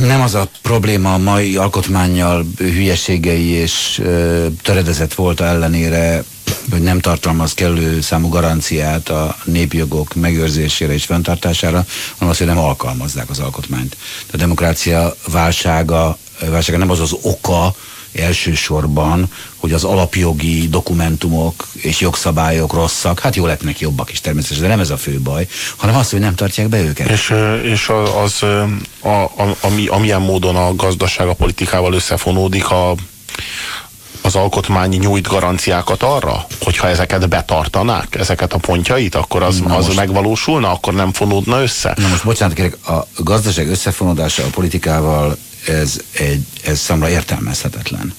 Nem az a probléma a mai alkotmánnyal hülyeségei és töredezett volt ellenére, hogy nem tartalmaz kellő számú garanciát a népjogok megőrzésére és fenntartására, hanem az, hogy nem alkalmazzák az alkotmányt. A demokrácia válsága nem az az oka elsősorban, hogy az alapjogi dokumentumok és jogszabályok rosszak, hát jó lehetnek jobbak is természetesen, de nem ez a fő baj, hanem az, hogy nem tartják be őket. És amilyen módon a gazdaság a politikával összefonódik, az alkotmány nyújt garanciákat arra, hogyha ezeket betartanák, ezeket a pontjait, akkor az megvalósulna, akkor nem fonódna össze? Na most bocsánat kérek, a gazdaság összefonódása a politikával ez számomra értelmezhetetlen.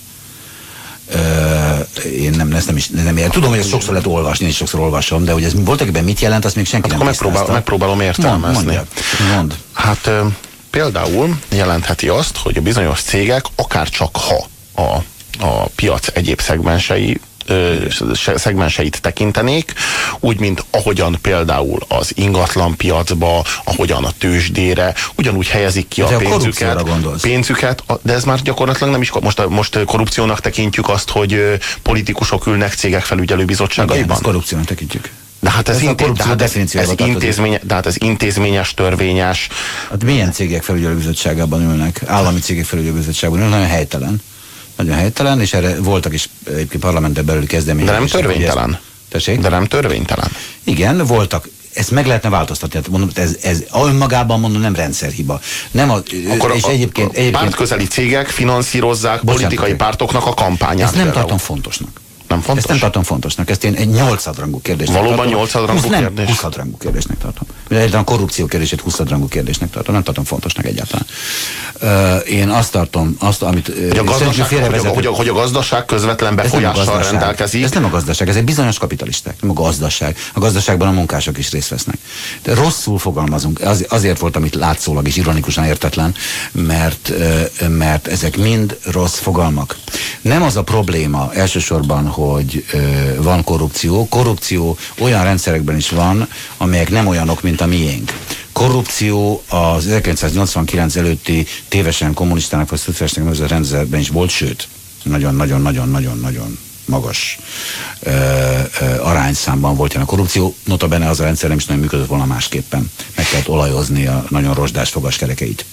Én nem értem. Tudom, hogy ezt sokszor lehet olvasni, és sokszor olvasom, de hogy ez voltaképpen mit jelent, azt még senki nem tisztázta. Megpróbálom értelmezni. Mondd. Hát például jelentheti azt, hogy a bizonyos cégek akárcsak a piac egyéb szegmenseit tekintenék, úgy, mint ahogyan például az ingatlan piacba, ahogyan a tőzsdére, ugyanúgy helyezik ki a pénzüket, de ez már gyakorlatilag nem is, most korrupciónak tekintjük azt, hogy politikusok ülnek cégek felügyelőbizottságaiban. Igen, ezt korrupciónak tekintjük. De hát ez intézményes, törvényes. Hát milyen cégek felügyelőbizottságában ülnek? Állami cégek felügyelőbizottságban ülnek, nagyon helytelen. Nagyon helytelen, és erre voltak is egyébként parlamenten belüli kezdeményezések. De nem törvénytelen. Tessék? De nem törvénytelen. Igen, voltak. Ezt meg lehetne változtatni. Hát mondom, ez önmagában mondom nem rendszerhiba. Nem akkor és egyébként pártközeli cégek finanszírozzák politikai pártoknak a kampányát. Ezt nem tartom fontosnak. Nem fontos? Ezt nem tartom fontosnak. Ezt én egy 8-hadrangú kérdésnek tartom. Valóban 8-hadrangú kérdés? 20-hadrangú kérdésnek tartom. Egyáltalán a korrupció kérdését 20-hadrangú kérdésnek tartom. Nem tartom fontosnak egyáltalán. Én azt tartom, amit hogy a gazdaság közvetlen befolyással rendelkezik. Ez nem a gazdaság, ez egy bizonyos kapitalisták, nem a gazdaság. A gazdaságban a munkások is részt vesznek. De rosszul fogalmazunk. Azért volt, amit látszólag is ironikusan értetlen, mert ezek mind rossz fogalmak. Nem az a probléma elsősorban, hogy van korrupció. Korrupció olyan rendszerekben is van, amelyek nem olyanok, mint a miénk. Korrupció az 1989 előtti tévesen kommunistának vagy szocialistának nevezett rendszerben is volt, sőt, nagyon-nagyon magas arányszámban volt ilyen a korrupció. Notabene az a rendszer nem is nagyon működött volna másképpen. Meg kellett olajozni a nagyon rozsdás fogaskerekeit.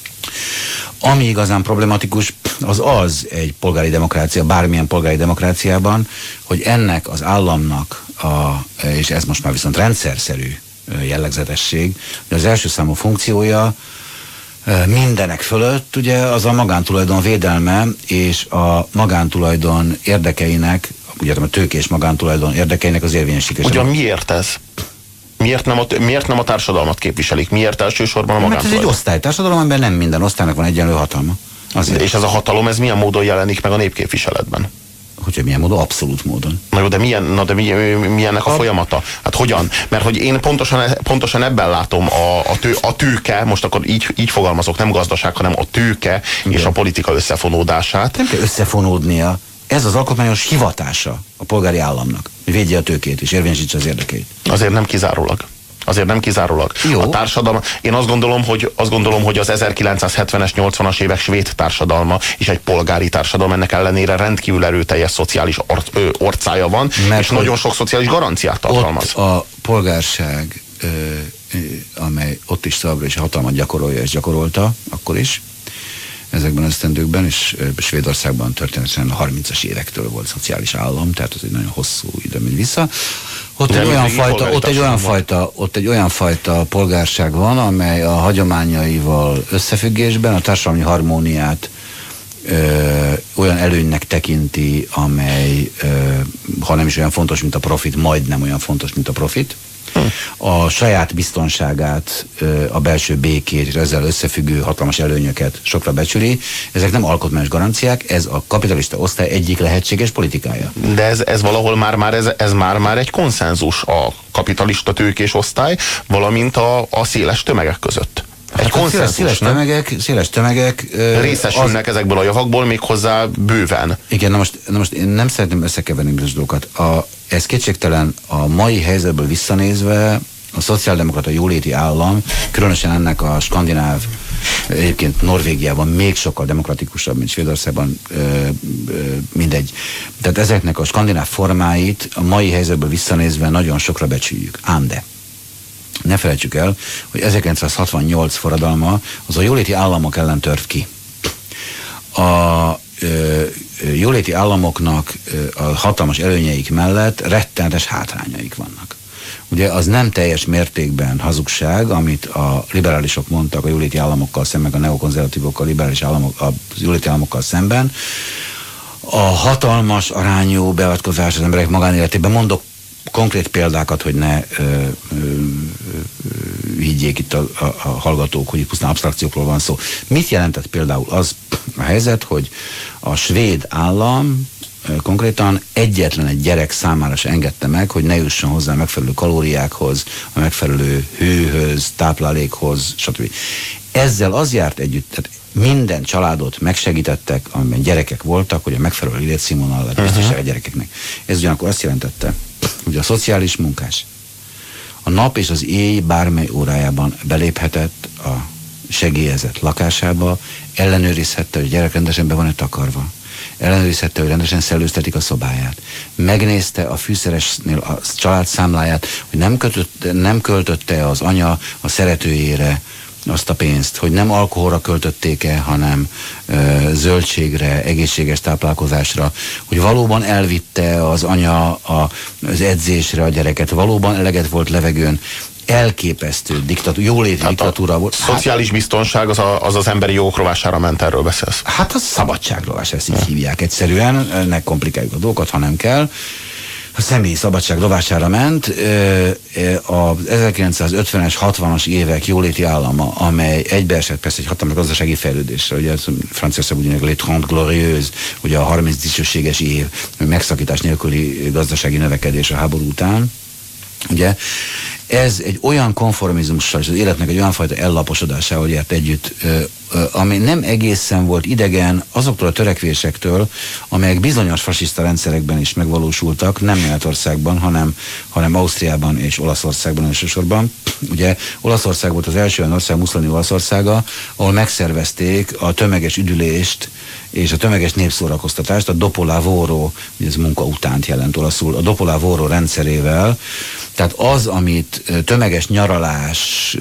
Ami igazán problematikus, az egy polgári demokrácia, bármilyen polgári demokráciában, hogy ennek az államnak, és ez most már viszont rendszerszerű jellegzetesség, hogy az első számú funkciója mindenek fölött ugye az a magántulajdon védelme, és a magántulajdon érdekeinek, ugye a tőkés magántulajdon érdekeinek az érvényesítése. Ugyan miért ez? Miért nem a társadalmat képviselik? Miért elsősorban a magántulajdon? Mert ez egy osztálytársadalom, amiben nem minden osztálynak van egyenlő hatalma. Azért. És ez a hatalom, ez milyen módon jelenik meg a népképviseletben? Hogy milyen módon? Abszolút módon. Na jó, de milyennek a folyamata? Hát hogyan? Mert hogy én pontosan ebben látom a tőke, most akkor így fogalmazok, nem gazdaság, hanem a tőke és a politika összefonódását. Nem kell összefonódnia. Ez az alkotmányos hivatása a polgári államnak, hogy védje a tőkét és érvényesítse az érdekeit. Azért nem kizárólag. Jó. A társadalom, én azt gondolom, hogy az 1970-es, 80-as évek svéd társadalma és egy polgári társadalom ennek ellenére rendkívül erőteljes szociális orcája van, és nagyon sok szociális garanciát tartalmaz. Ott a polgárság, amely ott is továbbra is hatalmat gyakorolja és gyakorolta, akkor is, ezekben az esztendőkben, és Svédországban történetesen a 30-as évektől volt szociális állam, tehát az egy nagyon hosszú idő megy vissza. Ott egy olyan fajta polgárság van, amely a hagyományaival összefüggésben a társadalmi harmóniát olyan előnynek tekinti, amely ha nem is olyan fontos, mint a profit, majdnem olyan fontos, mint a profit. A saját biztonságát, a belső békét és ezzel összefüggő hatalmas előnyöket sokra becsüli. Ezek nem alkotmányos garanciák, ez a kapitalista osztály egyik lehetséges politikája. De ez valahol már egy konszenzus a kapitalista tőkés osztály, valamint a széles tömegek között. Egy konszenzus, széles tömegek részesülnek ezekből a javakból méghozzá bőven. Igen, na most én nem szeretném összekeverni bizonyos dolgokat. Ez kétségtelen a mai helyzetből visszanézve a szociáldemokrata jóléti állam, különösen ennek a skandináv Egyébként Norvégiában még sokkal demokratikusabb, mint Svédországban, mindegy. Tehát ezeknek a skandináv formáit a mai helyzetből visszanézve nagyon sokra becsüljük. Ám de ne felejtsük el, hogy 1968 forradalma az a jóléti államok ellen tört ki. A jóléti államoknak a hatalmas előnyeik mellett rettenetes hátrányaik vannak. Ugye az nem teljes mértékben hazugság, amit a liberálisok mondtak a jóléti államokkal szemben, a neokonzervatívokkal, liberális államok, a jóléti államokkal szemben. A hatalmas arányú beavatkozás az emberek magánéletében, mondok konkrét példákat, hogy ne higgyék itt a hallgatók, hogy itt pusztán absztrakciókról van szó. Mit jelentett például az a helyzet, hogy a svéd állam konkrétan egyetlen egy gyerek számára se engedte meg, hogy ne jusson hozzá a megfelelő kalóriákhoz, a megfelelő hőhöz, táplálékhoz, stb. Ezzel az járt együtt, tehát minden családot megsegítettek, amiben gyerekek voltak, hogy a megfelelő életszínvonalat biztosítják a gyerekeknek. Ez ugyanakkor azt jelentette, hogy a szociális munkás a nap és az éj bármely órájában beléphetett a segélyezett lakásába, ellenőrizhette, hogy a gyerek rendesen be van-e takarva, ellenőrizhette, hogy rendesen szellőztetik a szobáját, megnézte a fűszeresnél a család számláját, hogy nem költötte az anya a szeretőjére azt a pénzt, hogy nem alkoholra költötték-e, hanem zöldségre, egészséges táplálkozásra, hogy valóban elvitte az anya az edzésre a gyereket, valóban eleget volt levegőn, elképesztő jóléti diktatúra volt. Szociális biztonság az emberi jogok rovására ment, erről beszélsz? Hát a szabadságrovás, ezt így hívják egyszerűen, ne komplikáljuk a dolgokat, ha nem kell. A személyi szabadság rovására ment. Az 1950-es, 60-as évek jóléti állama, amely egybeesett persze egy hatalmas gazdasági fejlődésre, ugye Franciaország ugyanek les 30 glorieuses, ugye a 30 dicsőséges év, megszakítás nélküli gazdasági növekedés a háború után, ugye, ez egy olyan konformizmussal és az életnek egy olyan fajta ellaposodásával járt együtt, ami nem egészen volt idegen azoktól a törekvésektől, amelyek bizonyos fasiszta rendszerekben is megvalósultak, nem Németországban, hanem Ausztriában és Olaszországban elsősorban. Ugye Olaszország volt az első olyan ország, Mussolini Olaszországa, ahol megszervezték a tömeges üdülést és a tömeges népszórakoztatást, a dopo lavoro, ugye ez munka utánt jelent olaszul, a dopo lavoro rendszerével. Tehát az, amit tömeges nyaralás,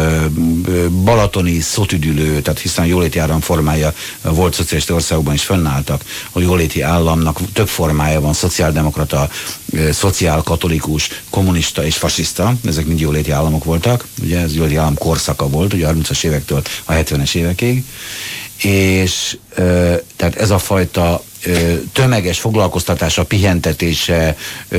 balatoni szotüdülő, tehát hiszen a jóléti állam formája volt szocialista országokban is fönnálltak, a jóléti államnak több formája van, szociáldemokrata, szociálkatolikus, kommunista és fasiszta, ezek mind jóléti államok voltak, ugye ez jóléti állam korszaka volt, ugye a 30-as évektől a 70-es évekig, és tehát ez a fajta tömeges foglalkoztatása, pihentetése,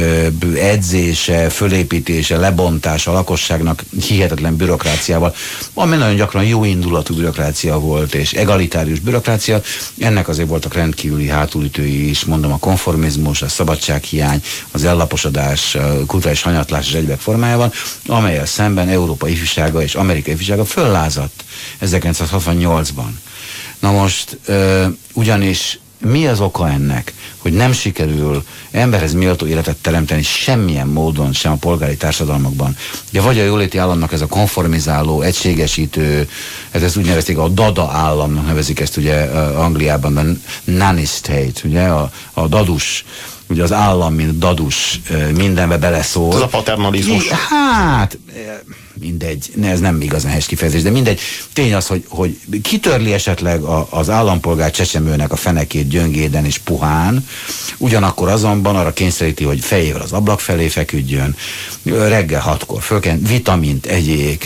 edzése, fölépítése, lebontása a lakosságnak hihetetlen bürokráciával, ami nagyon gyakran jó indulatú bürokrácia volt, és egalitárius bürokrácia, ennek azért voltak rendkívüli hátulütői is, mondom, a konformizmus, a szabadsághiány, az ellaposodás, a kulturális hanyatlás és egyebek formájában, amelyel szemben Európa ifjúsága és Amerika ifjúsága föllázadt 1968-ban. Na most, ugyanis mi az oka ennek, hogy nem sikerül emberhez méltó életet teremteni semmilyen módon, sem a polgári társadalmakban? Ugye vagy a jóléti államnak ez a konformizáló, egységesítő, ez úgy nevezték, a dada államnak nevezik ezt ugye Angliában, a nanny state, ugye a dadus, ugye az állam, mint dadus mindenbe beleszól. Ez a paternalizmus. Hát, mindegy, ez nem igazán helyes kifejezés, de mindegy. Tény az, hogy kitörli esetleg az állampolgár csecsemőnek a fenekét gyöngéden és puhán, ugyanakkor azonban arra kényszeríti, hogy fejével az ablak felé feküdjön, reggel 6-kor fölken, vitamint egyék,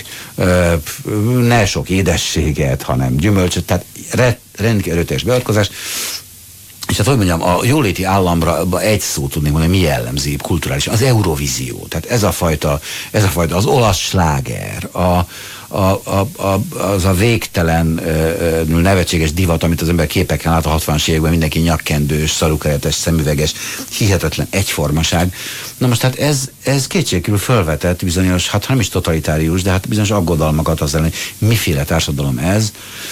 ne sok édességet, hanem gyümölcsöt, tehát rendkívül erőteljes beavatkozás. És hát, hogy mondjam, a jóléti államra egy szót tudnék mondani, mi jellemzi kulturálisan, az Eurovízió. Tehát ez a fajta az olasz sláger, az a végtelen nevetséges divat, amit az ember képeken lát a 60-as években, mindenki nyakkendős, szarukeretes, szemüveges, hihetetlen egyformaság. Na most hát ez kétségkívül felvetett bizonyos, hát nem is totalitárius, de hát bizonyos aggodalmakat az ellen, hogy miféle társadalom ez.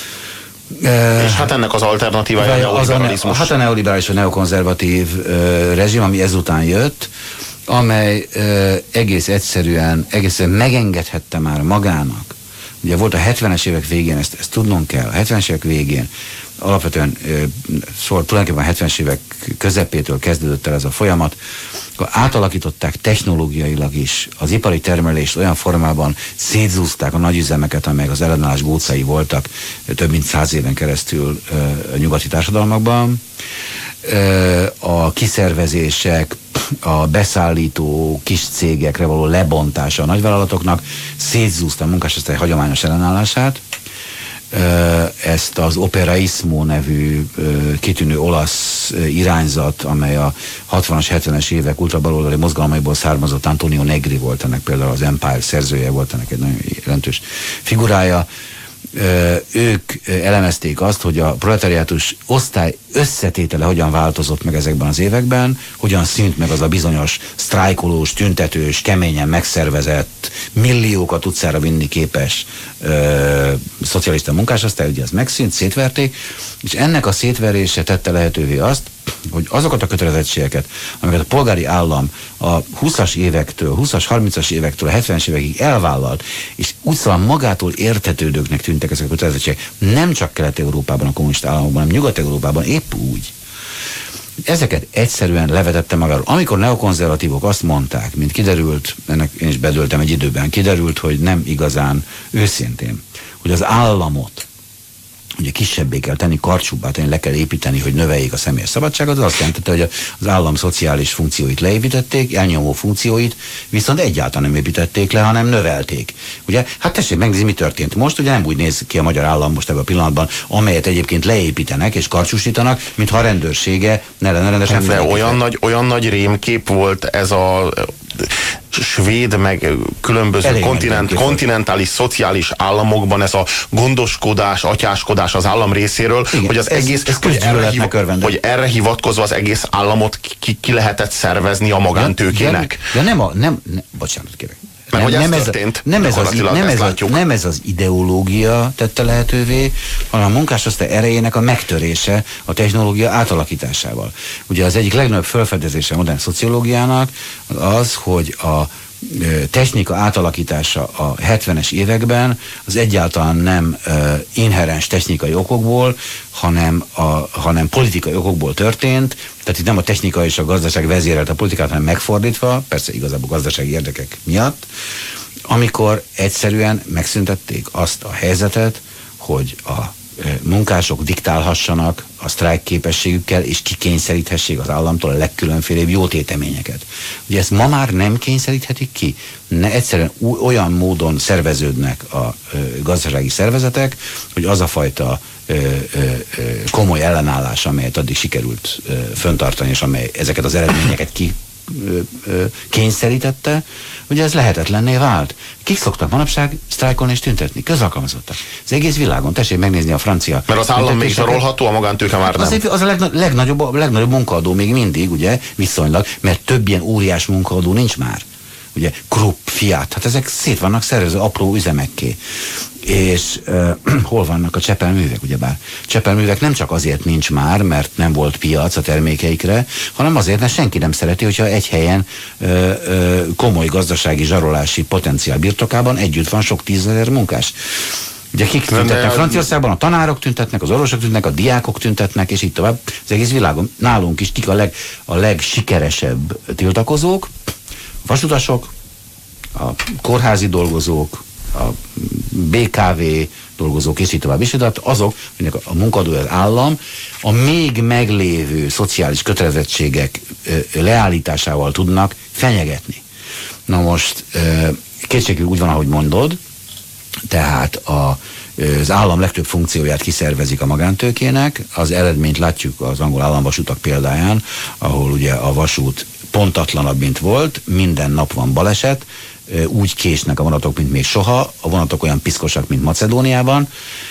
És hát ennek az alternatívája a neoliberalizmus. Hát a neoliberális, a neokonzervatív rezsim, ami ezután jött, amely egészen megengedhette már magának, Ugye volt a 70-es évek végén, ezt tudnunk kell, a 70-es évek végén alapvetően, szóval tulajdonképpen a 70-es évek közepétől kezdődött el ez a folyamat, akkor átalakították technológiailag is az ipari termelést olyan formában, szétzúzták a nagyüzemeket, amelyek az ellenállás gócai voltak több mint 100 éven keresztül a nyugati társadalmakban. A kiszervezések, a beszállító kis cégekre való lebontása a nagyvállalatoknak szétzúzta a munkásosztály hagyományos ellenállását. Ezt az Operaismo nevű kitűnő olasz irányzat, amely a 60-as, 70-es évek ultrabaloldali mozgalmaiból származott, Antonio Negri volt ennek például az Empire szerzője, volt ennek egy nagyon jelentős figurája. Ők elemezték azt, hogy a proletariátus osztály összetétele hogyan változott meg ezekben az években, hogyan szűnt meg az a bizonyos sztrájkolós, tüntetős, keményen megszervezett, milliókat utcára vinni képes szocialista munkásosztály, ugye ez megszűnt, szétverték, és ennek a szétverése tette lehetővé azt, hogy azokat a kötelezettségeket, amiket a polgári állam a 20-as évektől, 20-as, 30-as évektől, a 70-es évekig elvállalt, és úgy szóval magától értetődőknek tűntek ezek a kötelezettségek, nem csak Kelet-Európában, a kommunista államokban, hanem Nyugat-Európában épp úgy. Ezeket egyszerűen levetette magáról. Amikor neokonzervatívok azt mondták, mint kiderült, ennek én is bedöltem egy időben, kiderült, hogy nem igazán őszintén, hogy az államot ugye kisebbé kell tenni, karcsúbbá tenni, le kell építeni, hogy növeljék a személyes szabadságot, az azt jelentette, hogy az állam szociális funkcióit leépítették, elnyomó funkcióit, viszont egyáltalán nem építették le, hanem növelték. Ugye, hát tessék megnézni, mi történt most, ugye nem úgy néz ki a magyar állam most ebben a pillanatban, amelyet egyébként leépítenek és karcsúsítanak, mintha a rendőrsége ne lenne rendesen felépítve. Olyan nagy rémkép volt ez a svéd, meg különböző kontinentális, szociális államokban ez a gondoskodás, atyáskodás az állam részéről, igen, hogy az egész, hogy erre hivatkozva az egész államot ki lehetett szervezni a magántőkének. Bocsánat kérek. Nem ez az ideológia tette lehetővé, hanem a munkásosztály erejének a megtörése a technológia átalakításával. Ugye az egyik legnagyobb felfedezése a modern szociológiának az, hogy a technika átalakítása a 70-es években az egyáltalán nem inherens technikai okokból, hanem politikai okokból történt, tehát itt nem a technika és a gazdaság vezérelt a politikát, hanem megfordítva, persze igazából gazdasági érdekek miatt, amikor egyszerűen megszüntették azt a helyzetet, hogy a munkások diktálhassanak a sztrájk képességükkel, és kikényszeríthessék az államtól a legkülönfélébb jótéteményeket. Ugye ezt ma már nem kényszeríthetik ki. Egyszerűen olyan módon szerveződnek a gazdasági szervezetek, hogy az a fajta komoly ellenállás, amelyet addig sikerült föntartani, és amely ezeket az eredményeket kényszerítette, ugye ez lehetetlenné vált. Kik szoktak manapság sztrájkolni és tüntetni? Közalkalmazottak. Az egész világon. Tessék megnézni a francia... Mert az állam még zsarolható, a magántőke már nem. Az a legnagyobb munkaadó még mindig, ugye, viszonylag, mert több ilyen óriás munkaadó nincs már. Ugye, Krupp, Fiat, hát ezek szét vannak szervező apró üzemekké. És hol vannak a csepelművek, ugyebár? Csepelművek nem csak azért nincs már, mert nem volt piac a termékeikre, hanem azért, mert senki nem szereti, hogyha egy helyen komoly gazdasági zsarolási potenciál birtokában együtt van sok tízezer munkás. Ugye kik tüntetnek Franciaországban? A tanárok tüntetnek, az orvosok tüntetnek, a diákok tüntetnek, és így tovább. Az egész világon. Nálunk is kik a legsikeresebb tiltakozók? A vasutasok, a kórházi dolgozók, a BKV dolgozók, és így tovább is, de azok, aminek a munkadó az állam, a még meglévő szociális kötelezettségek leállításával tudnak fenyegetni. Na most kétségül úgy van, ahogy mondod, tehát az állam legtöbb funkcióját kiszervezik a magántőkének, az eredményt látjuk az angol államvasutak példáján, ahol ugye a vasút pontatlanabb, mint volt, minden nap van baleset, úgy késnek a vonatok, mint még soha, a vonatok olyan piszkosak, mint Macedóniában,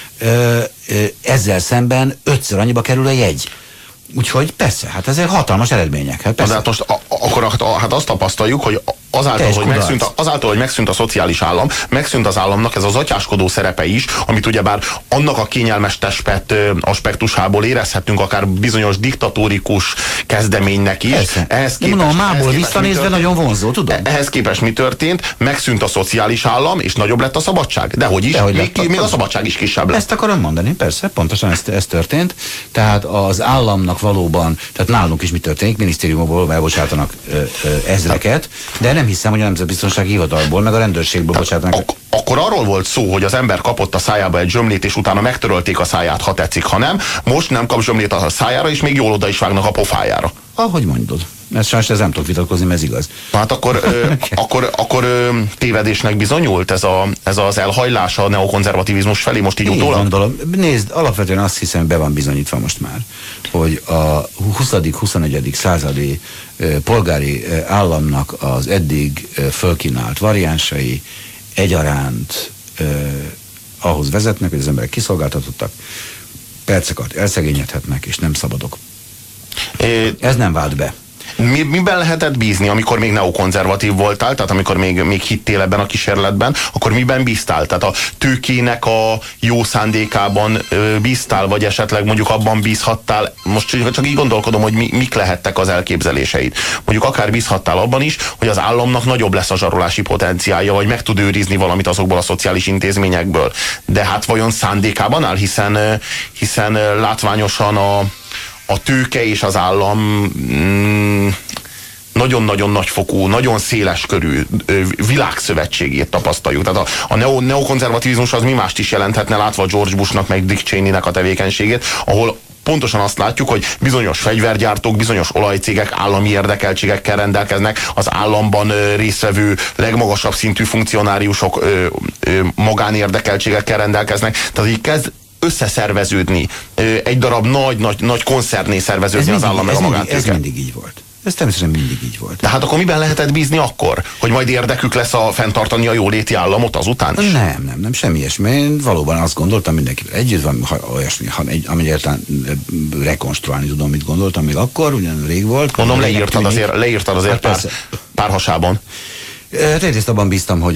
ezzel szemben 5-ször annyiba kerül a jegy. Úgyhogy persze, hát ezek hatalmas eredmények. Hát persze. De hát most akkor hát azt tapasztaljuk, hogy azáltal, hogy megszűnt a szociális állam, megszűnt az államnak ez az atyáskodó szerepe is, amit ugyebár annak a kényelmes testpet aspektusából érezhetünk akár bizonyos diktatórikus kezdeménynek is. Ehhez képest, mából visszanézve nagyon vonzó, tudod? Ehhez képest mi történt? Megszűnt a szociális állam, és nagyobb lett a szabadság. Dehogy is, még a szabadság is kisebb lett. Ezt akarom mondani, persze, pontosan ez történt. Tehát az államnak valóban, tehát nálunk is mi történik, minisztériumból elbocsátanak ezreket, de nem hiszem, hogy a Nemzetbiztonsági Hivatalból, meg a rendőrségből bocsátanak. Akkor arról volt szó, hogy az ember kapott a szájába egy zsömlét, és utána megtörölték a száját, ha tetszik, ha nem. Most nem kap zsömlét a szájára, és még jól oda is vágnak a pofájára. Ahogy mondod. Sajnos ez nem tudok vitatkozni, mert ez igaz. Hát akkor tévedésnek bizonyult ez az elhajlás a neokonzervativizmus felé most így utólag? Gondolom. Nézd, alapvetően azt hiszem, be van bizonyítva most már, hogy a 20.-21. századi polgári államnak az eddig fölkínált variánsai egyaránt ahhoz vezetnek, hogy az emberek kiszolgáltatottak, perceket elszegényedhetnek, és nem szabadok. Ez nem vált be. Miben lehetett bízni, amikor még neokonzervatív voltál, tehát amikor még hittél ebben a kísérletben, akkor miben bíztál? Tehát a tőkének a jó szándékában bíztál, vagy esetleg mondjuk abban bízhattál, most csak így gondolkodom, hogy mik lehettek az elképzeléseid. Mondjuk akár bízhattál abban is, hogy az államnak nagyobb lesz a zsarolási potenciálja, vagy meg tud őrizni valamit azokból a szociális intézményekből. De hát vajon szándékában áll, hiszen látványosan a tőke és az állam nagyon-nagyon nagyfokú, nagyon széles körű világszövetségét tapasztaljuk. Tehát a neokonzervativizmus az mi mást is jelenthetne, látva George Bushnak meg Dick Cheneynek a tevékenységét, ahol pontosan azt látjuk, hogy bizonyos fegyvergyártók, bizonyos olajcégek állami érdekeltségekkel rendelkeznek, az államban résztvevő legmagasabb szintű funkcionáriusok magánérdekeltségekkel rendelkeznek. Tehát így kezd összeszerveződni, egy darab nagy koncerné szerveződni az állam meg a magántőke. Ez mindig így volt. Ez természetesen mindig így volt. De hát akkor miben lehetett bízni akkor? Hogy majd érdekük lesz fenntartani a jóléti államot azután is? Nem, semmi ilyesmi. Én valóban azt gondoltam, mindenkivel együtt van olyasmi, ami egyáltalán rekonstruálni tudom, mit gondoltam még akkor, ugyan rég volt. Mondom, leírtad azért pár hasában. Egyrészt abban bíztam, hogy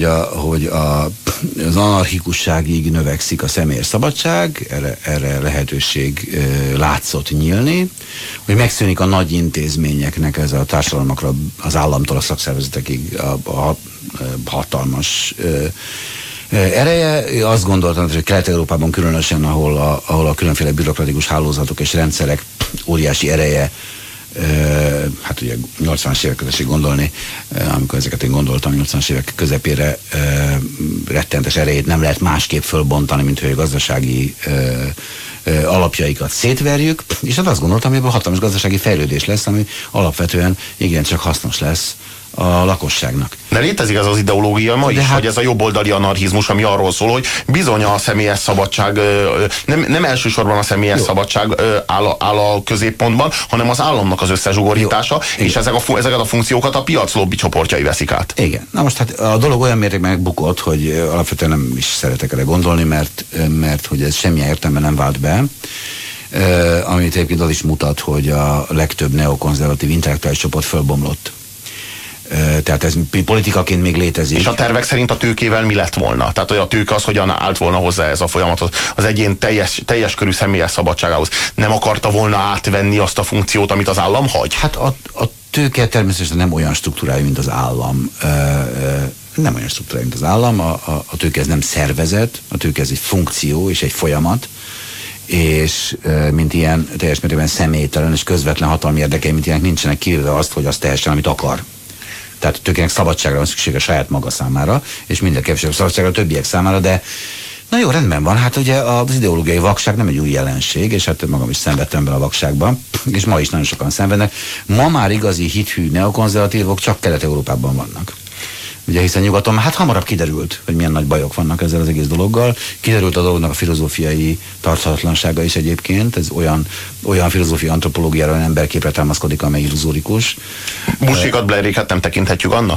az anarchikusságig növekszik a személyes szabadság, erre lehetőség látszott nyílni, hogy megszűnik a nagy intézményeknek ez a társadalmakra, az államtól a szakszervezetekig a hatalmas ereje. Azt gondoltam, hogy Kelet-Európában különösen, ahol a különféle bürokratikus hálózatok és rendszerek óriási ereje, hát ugye 80-as évek közösség gondolni, amikor ezeket én gondoltam, 80-as évek közepére rettentes erejét nem lehet másképp fölbontani, mint hogy a gazdasági alapjaikat szétverjük, és hát azt gondoltam, hogy ebből hatalmas gazdasági fejlődés lesz, ami alapvetően igencsak hasznos lesz a lakosságnak. De létezik ez az ideológia ma is, hogy ez a jobboldali anarchizmus, ami arról szól, hogy bizony a személyes szabadság, nem elsősorban a személyes szabadság áll a középpontban, hanem az államnak az összezsugorítása, és ezeket a funkciókat a piac lobby csoportjai veszik át. Igen. Na most hát a dolog olyan mértékben megbukott, hogy alapvetően nem is szeretek erre gondolni, mert hogy ez semmilyen értelemben nem vált be. Amit egyébként az is mutat, hogy a legtöbb neokonzervatív intellektuális csoport fölbomlott. Tehát ez politikaként még létezik. És a tervek szerint a tőkével mi lett volna? Tehát hogy a tőke az hogyan állt volna hozzá ez a folyamathoz, az egyén teljes körű személyes szabadságához. Nem akarta volna átvenni azt a funkciót, amit az állam hagy? Hát a tőke természetesen nem olyan struktúrájú, mint az állam. Nem olyan struktúrájú, mint az állam. A tőke ez nem szervezet, a tőke ez egy funkció és egy folyamat, és mint ilyen teljes mértékben személytelen és közvetlen hatalmi érdekei, mint ilyenek nincsenek, kivéve azt, hogy azt tehessen, amit akar. Tehát a tőkének szabadságra van szüksége saját maga számára, és minden kevesebb szabadságra a többiek számára, de na jó, rendben van, hát ugye az ideológiai vakság nem egy új jelenség, és hát magam is szenvedtem bele a vakságban, és ma is nagyon sokan szenvednek. Ma már igazi hithű neokonzervatívok csak Kelet-Európában vannak. Ugye hiszen nyugaton hát hamarabb kiderült, hogy milyen nagy bajok vannak ezzel az egész dologgal. Kiderült a dolognak a filozófiai tarthatatlansága is egyébként. Ez olyan filozófiai antropológiára, olyan emberképre támaszkodik, amely illuzórikus. Bushikat, Blairéket nem tekinthetjük annak?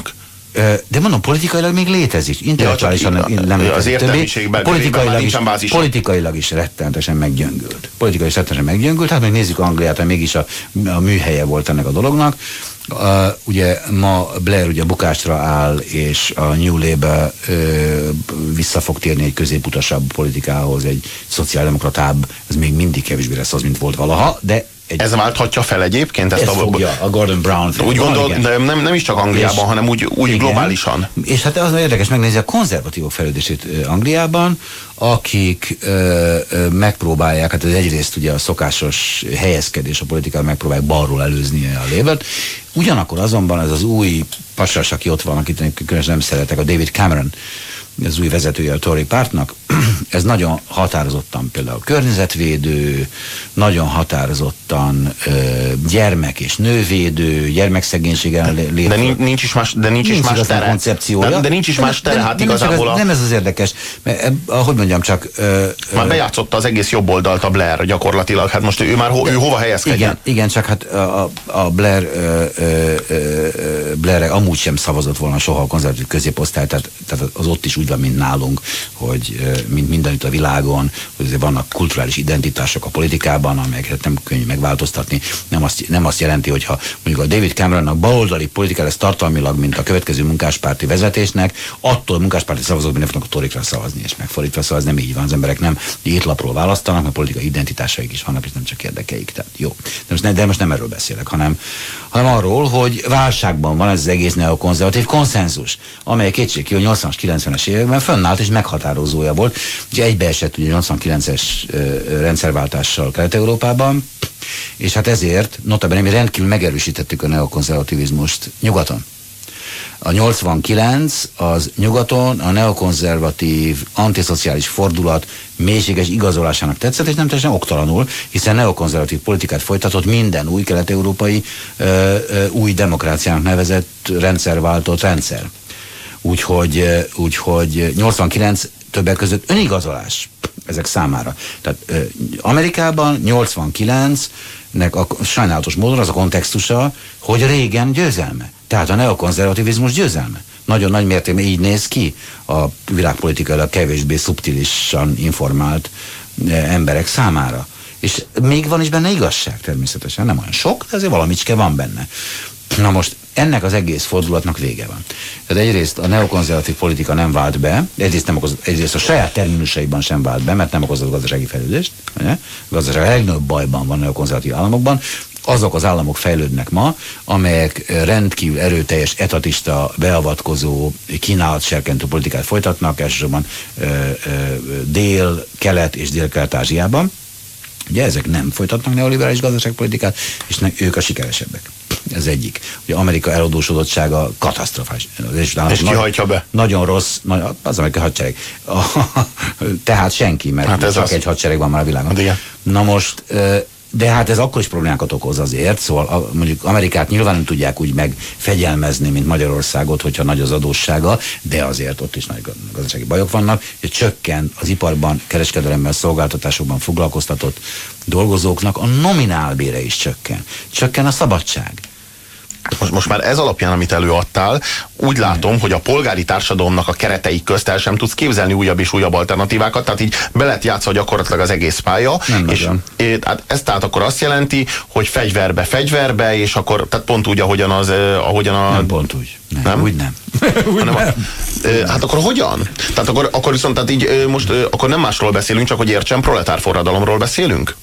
De mondom, politikailag még létezik. Intellektuálisan nem létezik. Az értelmiségben politikailag is rettenetesen meggyöngült. Hát meg nézzük Angliát, hogy mégis a műhelye volt ennek a dolognak. Ugye ma Blair ugye bukásra áll, és a New Labour vissza fog térni egy középutasabb politikához, egy szociáldemokratább, ez még mindig kevésbé lesz az, mint volt valaha, de ez válthatja fel egyébként ezt a Gordon Brown úgy gondol, de nem is csak Angliában, hanem úgy globálisan. És hát az érdekes megnézni a konzervatívok fejlődését Angliában, akik megpróbálják, hát ez egyrészt ugye a szokásos helyezkedés a politikában, megpróbálják balról előzni a Labourt. Ugyanakkor azonban ez az új pasas, aki ott van, akit különösen nem szeretek, a David Cameron, az új vezetője a Tory pártnak, ez nagyon határozottan például környezetvédő, nagyon határozottan gyermek- és nővédő, gyermekszegénység ellen lép. De nincs is más tere. Koncepciója. De nincs is más tere, hát igazából. Nem ez az érdekes, mert hogy mondjam csak... Már bejátszotta az egész jobb oldalt a Blair gyakorlatilag, hát most ő már ő hova helyezkedjen? Igen, csak hát a Blair amúgy sem szavazott volna soha a konzervatív középosztály, tehát az ott is úgy van, mint nálunk, hogy mint mindenütt a világon, hogy vannak kulturális identitások a politikában, amelyeket nem könnyű megváltoztatni. Nem azt jelenti, hogyha mondjuk a David Cameronnak baloldali politika lesz tartalmilag, mint a következő munkáspárti vezetésnek, attól munkáspárti szavazók nem fognak a torikra szavazni, és megfordítva szavazni, nem így van. Az emberek nem étlapról választanak, mert politikai identitásaik is vannak, és nem csak érdekeik. Tehát jó. De most nem erről beszélek, hanem arról, hogy válságban van ez az egész neokonzervatív konszenzus, amely kétségkívül 80-as, 90-es években fönnállt és meghatározója volt. Ugye egybeesett ugye 89-es rendszerváltással Kelet-Európában, és hát ezért notabene mi rendkívül megerősítettük a neokonzervativizmust nyugaton. A 89 az nyugaton a neokonzervatív, antiszociális fordulat mélységes igazolásának tetszett, és nem teljesen oktalanul, hiszen neokonzervatív politikát folytatott minden új kelet-európai új demokráciának nevezett rendszerváltott rendszer. Úgyhogy 89 többek között önigazolás ezek számára. Tehát Amerikában 89-nek a sajnálatos módon az a kontextusa, hogy Reagan győzelme. Tehát a neokonzervativizmus győzelme. Nagyon nagy mértékben így néz ki a világpolitikailag kevésbé szubtilisan informált emberek számára. És még van is benne igazság természetesen, nem olyan sok, de azért valamicske van benne. Na most ennek az egész fordulatnak vége van. Tehát egyrészt a neokonzervatív politika nem vált be, egyrészt a saját terminusaiban sem vált be, mert nem okozott gazdasági fejlődést. A gazdaság a legnagyobb bajban van a neokonzervatív államokban. Azok az államok fejlődnek ma, amelyek rendkívül erőteljes, etatista, beavatkozó, kínálatserkentő politikát folytatnak, elsősorban Dél-, Kelet és Dél-Kelet-Ázsiában. Ugye ezek nem folytatnak neoliberális gazdaságpolitikát, és ők a sikeresebbek. Ez egyik. Ugye Amerika eladósodottsága katasztrofális. És ki hajtja be? Nagyon rossz, az amerikai hadsereg. Tehát senki, mert hát csak egy hadsereg van már a világon. Hát na most... De hát ez akkor is problémákat okoz azért, szóval mondjuk Amerikát nyilván nem tudják úgy megfegyelmezni, mint Magyarországot, hogyha nagy az adóssága, de azért ott is nagy gazdasági bajok vannak, és csökken az iparban, kereskedelemben, szolgáltatásokban foglalkoztatott dolgozóknak a nominálbére is csökken. Csökken a szabadság. Most már ez alapján, amit előadtál, úgy látom, hogy a polgári társadalomnak a keretei közt el sem tudsz képzelni újabb és újabb alternatívákat, tehát így be lehet játszva gyakorlatilag az egész pálya, és ez tehát akkor azt jelenti, hogy fegyverbe, és akkor, tehát pont úgy, ahogyan a... Nem pont úgy. Nem? Úgy nem. Hát akkor hogyan? Tehát akkor viszont, tehát így most akkor nem másról beszélünk, csak hogy értsem, proletárforradalomról beszélünk?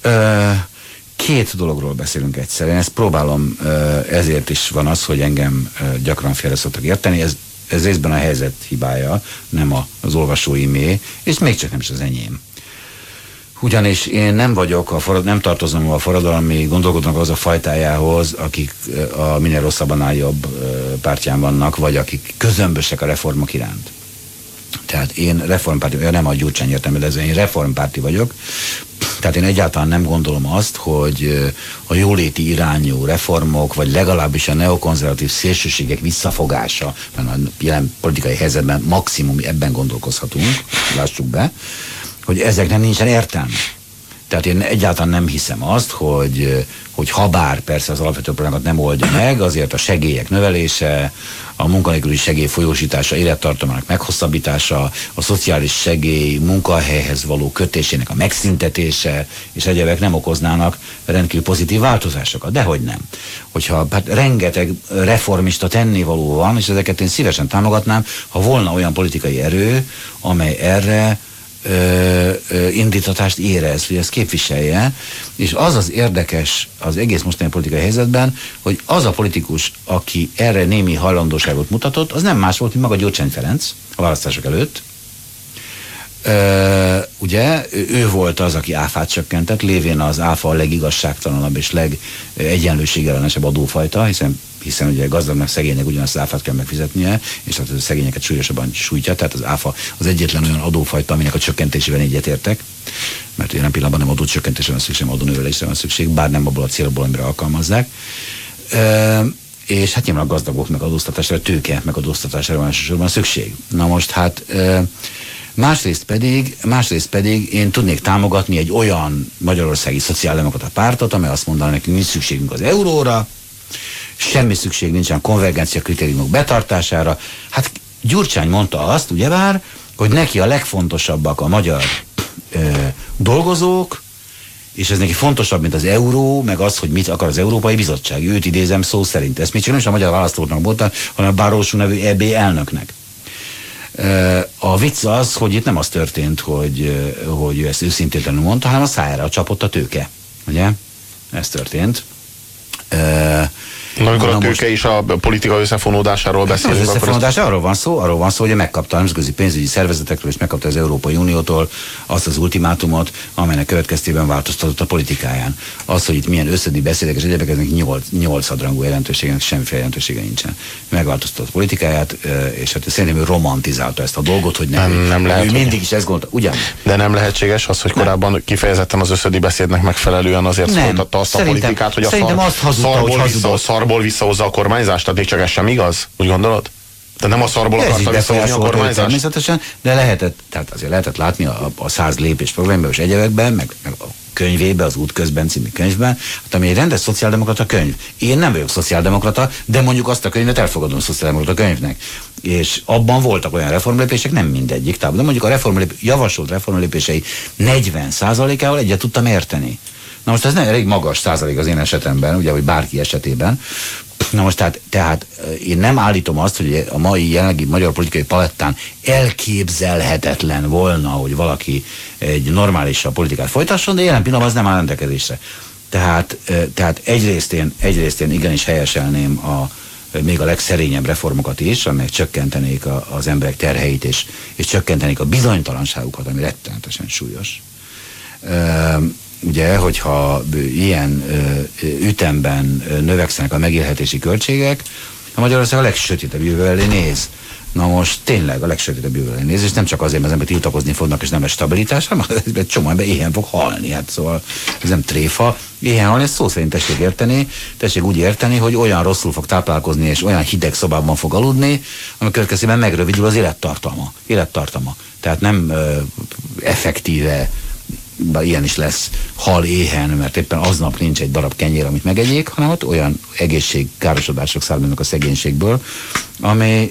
Két dologról beszélünk egyszerűen, ezt próbálom, ezért is van az, hogy engem gyakran félre szoktak érteni, ez részben a helyzet hibája, nem az olvasóimé, és még csak nem is az enyém. Ugyanis én nem vagyok, nem tartozom a forradalmi gondolkodónak az a fajtájához, akik a minél rosszabban jobb pártján vannak, vagy akik közömbösek a reformok iránt. Tehát én reformpárti, nem a Gyurcsány értelmező, én reformpárti vagyok, tehát én egyáltalán nem gondolom azt, hogy a jóléti irányú reformok, vagy legalábbis a neokonzervatív szélsőségek visszafogása, mert a jelen politikai helyzetben maximum ebben gondolkozhatunk, lássuk be, hogy ezeknek nincsen értelme. Tehát én egyáltalán nem hiszem azt, hogy habár persze az alapvető problémákat nem oldja meg, azért a segélyek növelése, a munkanélküli segély folyósítása, élettartamának meghosszabbítása, a szociális segély munkahelyhez való kötésének a megszüntetése és egyebek nem okoznának rendkívül pozitív változásokat. Dehogy nem. Hogyha hát rengeteg reformista tennivaló van, és ezeket én szívesen támogatnám, ha volna olyan politikai erő, amely erre indítatást érez, hogy ezt képviselje, és az az érdekes az egész mostani politikai helyzetben, hogy az a politikus, aki erre némi hajlandóságot mutatott, az nem más volt, mint maga Gyurcsány Ferenc a választások előtt. Ugye, ő volt az, aki áfát csökkentett, lévén az áfa a legigazságtalanabb és legegyenlőségellenesebb adófajta, hiszen ugye gazdagnak, szegénynek ugyanazt az áfát kell megfizetnie, és hát a szegényeket súlyosabban sújtja, tehát az áfa az egyetlen olyan adófajta, aminek a csökkentésével egyetértek, mert jelen pillanatban nem adócsökkentésre van szükség, hanem adónövelésre van szükség, bár nem abból a célból, amire alkalmazzák. És hát nyilván a gazdagok meg adóztatásra, a tőke meg adóztatásra van elsősorban szükség. Na most hát másrészt pedig én tudnék támogatni egy olyan magyarországi szociáldemokrata pártot, amely azt mondaná nekünk, nincs szükségünk az euróra, semmi szükség nincsen konvergencia kritériumok betartására. Hát Gyurcsány mondta azt, ugyebár, hogy neki a legfontosabbak a magyar dolgozók, és ez neki fontosabb, mint az euró, meg az, hogy mit akar az Európai Bizottság. Őt idézem szó szerint. Ezt még csak nem is a magyar választóknak mondta, hanem a Barroso nevű EB elnöknek. A vicc az, hogy itt nem az történt, hogy ő ezt őszintétlenül mondta, hanem a szájára csapott a tőke. Ugye? Ez történt. Amikor a tőke és a politika összefonódásáról beszélünk. Az összefonódás arról van szó, hogy megkapta a nemzetközi pénzügyi szervezetekről, és megkapta az Európai Uniótól azt az ultimátumot, amelynek következtében változtatott a politikáján. Az, hogy itt milyen összödi beszédek és egyébként eznek 8 hadrangú jelentőségének semmiféle jelentősége nincsen. Megváltoztatott a politikáját, és hát szerintem ő romantizálta ezt a dolgot, hogy nem lehet, ő mindig is ezt gondolta. Ugyan? De nem lehetséges az, hogy korábban kifejezetten az összödi beszédnek megfelelően azért folytatta azt a politikát, hogy a szarból visszahozza a kormányzást, tehát még csak ez sem igaz? Úgy gondolod? De nem a szarból akarta visszahozni a kormányzást? Természetesen, de lehetett, tehát azért lehetett látni a 100 lépés programban és egyebekben, meg a könyvében, az Útközben című könyvben, hát ami egy rendes szociáldemokrata könyv. Én nem vagyok szociáldemokrata, de mondjuk azt a könyvet elfogadom szociáldemokrata könyvnek. És abban voltak olyan reformlépések, nem mindegyik, de mondjuk a javasolt reformlépései 40%-ával egyet tudtam érteni. Na most ez nem elég magas százalék az én esetemben, ugye, hogy bárki esetében. Na most tehát én nem állítom azt, hogy a mai jelenlegi magyar politikai palettán elképzelhetetlen volna, hogy valaki egy normálisabb politikát folytasson, de jelen pillanatban az nem áll rendelkezésre. Tehát egyrészt én igenis helyeselném még a legszerényebb reformokat is, amelyek csökkentenék az emberek terheit, és csökkentenék a bizonytalanságukat, ami rettenetesen súlyos. Ugye, hogyha ilyen ütemben növekszenek a megélhetési költségek, a Magyarország a legsötétebb jövő elé néz. Na most tényleg a legsötétebb jövő elé néz, és nem csak azért, mert az emberek tiltakozni fognak, és nem egy stabilitás, hanem egy csomó ember éhen fog halni. Hát szóval ez nem tréfa. Éhen halni, ezt szó szerint tessék úgy érteni, hogy olyan rosszul fog táplálkozni, és olyan hideg szobában fog aludni, ami következtében megrövidül az élettartama. Tehát nem effektíve, ilyen is lesz, hal éhen, mert éppen aznap nincs egy darab kenyér, amit megegyék, hanem ott olyan egészségkárosodások származnak a szegénységből, amely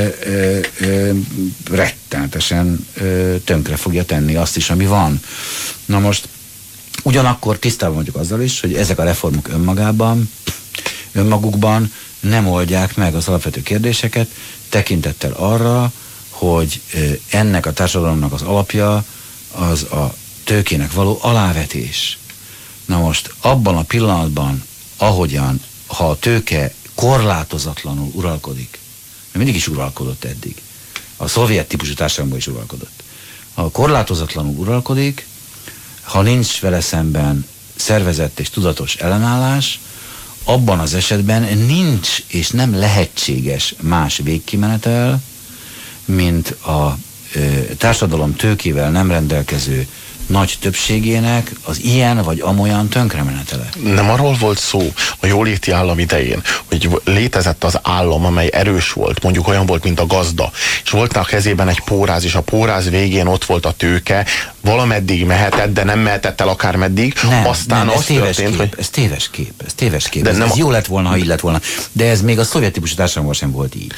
rettenetesen tönkre fogja tenni azt is, ami van. Na most ugyanakkor tisztában vagyok azzal is, hogy ezek a reformok önmagukban nem oldják meg az alapvető kérdéseket, tekintettel arra, hogy ennek a társadalomnak az alapja az a tőkének való alávetés. Na most abban a pillanatban, ahogyan, ha a tőke korlátozatlanul uralkodik, mert mindig is uralkodott eddig, a szovjet típusú társadalomban is uralkodott. Ha korlátozatlanul uralkodik, ha nincs vele szemben szervezett és tudatos ellenállás, abban az esetben nincs és nem lehetséges más végkimenetel, mint a társadalom tőkével nem rendelkező nagy többségének az ilyen vagy amolyan tönkremenetele. Nem arról volt szó a jóléti állam idején, hogy létezett az állam, amely erős volt, mondjuk olyan volt, mint a gazda, és volt a kezében egy póráz, és a póráz végén ott volt a tőke, valameddig mehetett, de nem mehetett el akármeddig. Aztán nem, az történt, hogy... Ez téves kép. Ez jó lett volna, ha így lett volna. De ez még a szovjet típusú társadalomban sem volt így.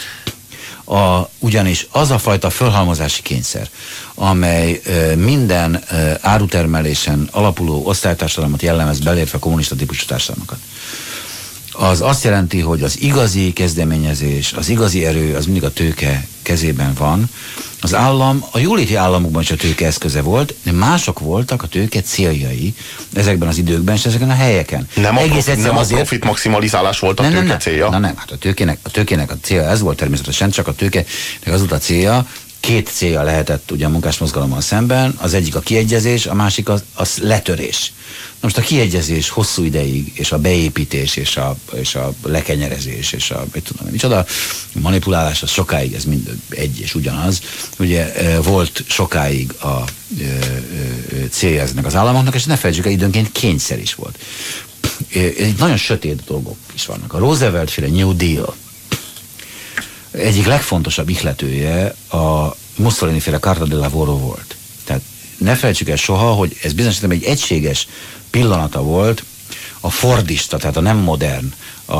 Ugyanis az a fajta fölhalmozási kényszer, amely minden árutermelésen alapuló osztálytársadalmat jellemez, belértve a kommunista típusú társadalmakat, az azt jelenti, hogy az igazi kezdeményezés, az igazi erő, az mindig a tőke kezében van. Az állam, a jóléti államokban is a tőke eszköze volt, de mások voltak a tőke céljai ezekben az időkben és ezeken a helyeken. Nem a profit maximalizálás volt a tőke célja? Hát a tőkének a célja ez volt természetesen, csak a tőkének az volt a célja. Két célja lehetett ugye a munkásmozgalommal szemben, az egyik a kiegyezés, a másik az letörés. Most a kiegyezés hosszú ideig, és a beépítés, és a lekenyerezés, és a micsoda manipulálás, az sokáig, ez mind egy és ugyanaz. Ugye volt sokáig a célja ezeknek az államoknak, és ne felejtsük el, időnként kényszer is volt. Nagyon sötét dolgok is vannak. A Roosevelt-féle New Deal egyik legfontosabb ihletője a Mussolini-féle Carta del Lavoro volt. Tehát ne felejtsük el soha, hogy ez bizonyos egy egységes pillanata volt a fordista, tehát a nem modern,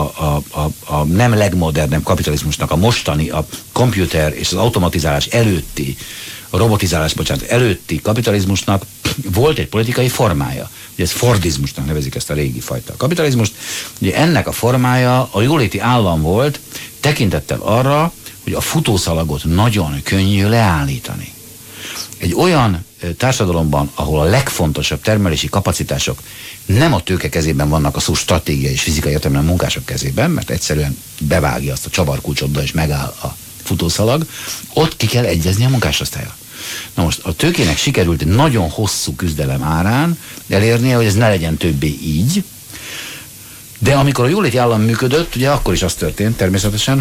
a nem legmodernebb kapitalizmusnak, a mostani, a komputer és az automatizálás előtti, a robotizálás, előtti kapitalizmusnak volt egy politikai formája. Ugye ez fordizmusnak nevezik ezt a régi fajta kapitalizmust. Ugye ennek a formája a jóléti állam volt, tekintettel arra, hogy a futószalagot nagyon könnyű leállítani. Egy olyan társadalomban, ahol a legfontosabb termelési kapacitások nem a tőke kezében vannak, a szó stratégiai és fizikai értelemben a munkások kezében, mert egyszerűen bevágja azt a csavarkulcsodba és megáll a futószalag, ott ki kell egyezni a munkásosztállyal. Na most a tőkének sikerült egy nagyon hosszú küzdelem árán elérnie, hogy ez ne legyen többé így, de amikor a jóléti állam működött, ugye akkor is az történt természetesen,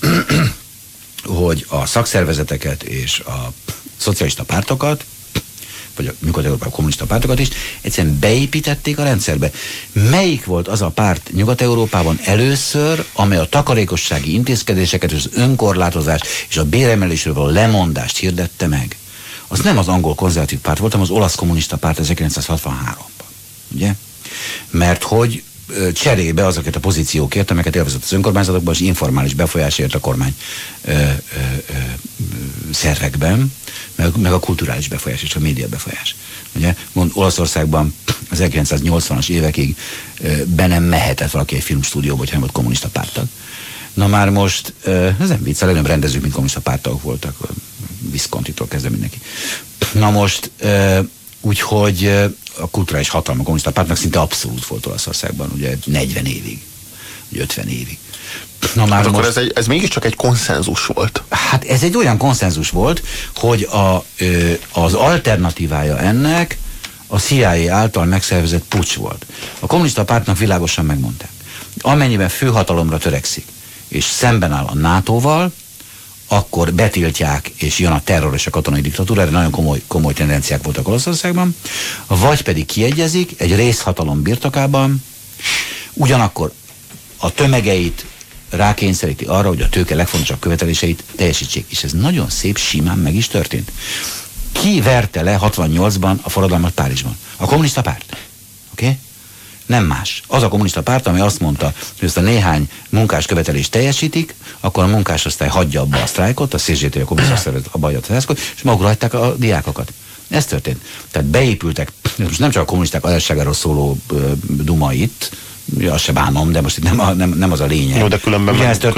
hogy a szakszervezeteket és a szocialista pártokat, vagy a nyugat-európai kommunista pártokat is egyszerűen beépítették a rendszerbe. Melyik volt az a párt Nyugat-Európában először, amely a takarékossági intézkedéseket, az önkorlátozás és a béremelésről való lemondást hirdette meg? Az nem az angol konzervatív párt volt, hanem az olasz kommunista párt 1963-ban. Ugye? Mert hogy cserébe azokat a pozíciókért, amelyeket élvezett az önkormányzatokban, és informális befolyásért a kormány szervekben, meg a kulturális befolyás és a média befolyás. Ugye, Olaszországban az 1980-as évekig be nem mehetett valaki egy filmstúdióba, hogyha nem volt kommunista pártag. Na már most, ez nem vicc, a legnagyobb rendezők, mint kommunista pártagok voltak, Viscontitól kezdve mindenki. Na most, úgyhogy a kulturális hatalma a kommunista pártnak szinte abszolút volt Olaszországban, ugye 40 évig, vagy 50 évig. Na már hát most, akkor ez mégiscsak egy konszenzus volt. Hát ez egy olyan konszenzus volt, hogy az alternatívája ennek a CIA által megszervezett puccs volt. A kommunista pártnak világosan megmondták, amennyiben főhatalomra törekszik, és szemben áll a NATO-val, akkor betiltják, és jön a terror és a katonai diktatúra, erre nagyon komoly tendenciák voltak Olaszországban, vagy pedig kiegyezik egy részhatalom birtokában, ugyanakkor a tömegeit rákényszeríti arra, hogy a tőke legfontosabb követeléseit teljesítsék. És ez nagyon szép, simán meg is történt. Ki verte le 68-ban a forradalmat Párizsban? A kommunista párt. Oké? Nem más. Az a kommunista párt, ami azt mondta, hogy ezt a néhány munkás követelést teljesítik, akkor a munkásosztály hagyja abba a sztrájkot, a CGT, a kommunista szervezet abba hagyja a sztrájkot, és magukra hagyták a diákokat. Ez történt. Tehát beépültek, most nem csak a kommunisták adásságáról szóló duma itt, azt se bánom, de most itt nem az a lényeg. Jó, de különben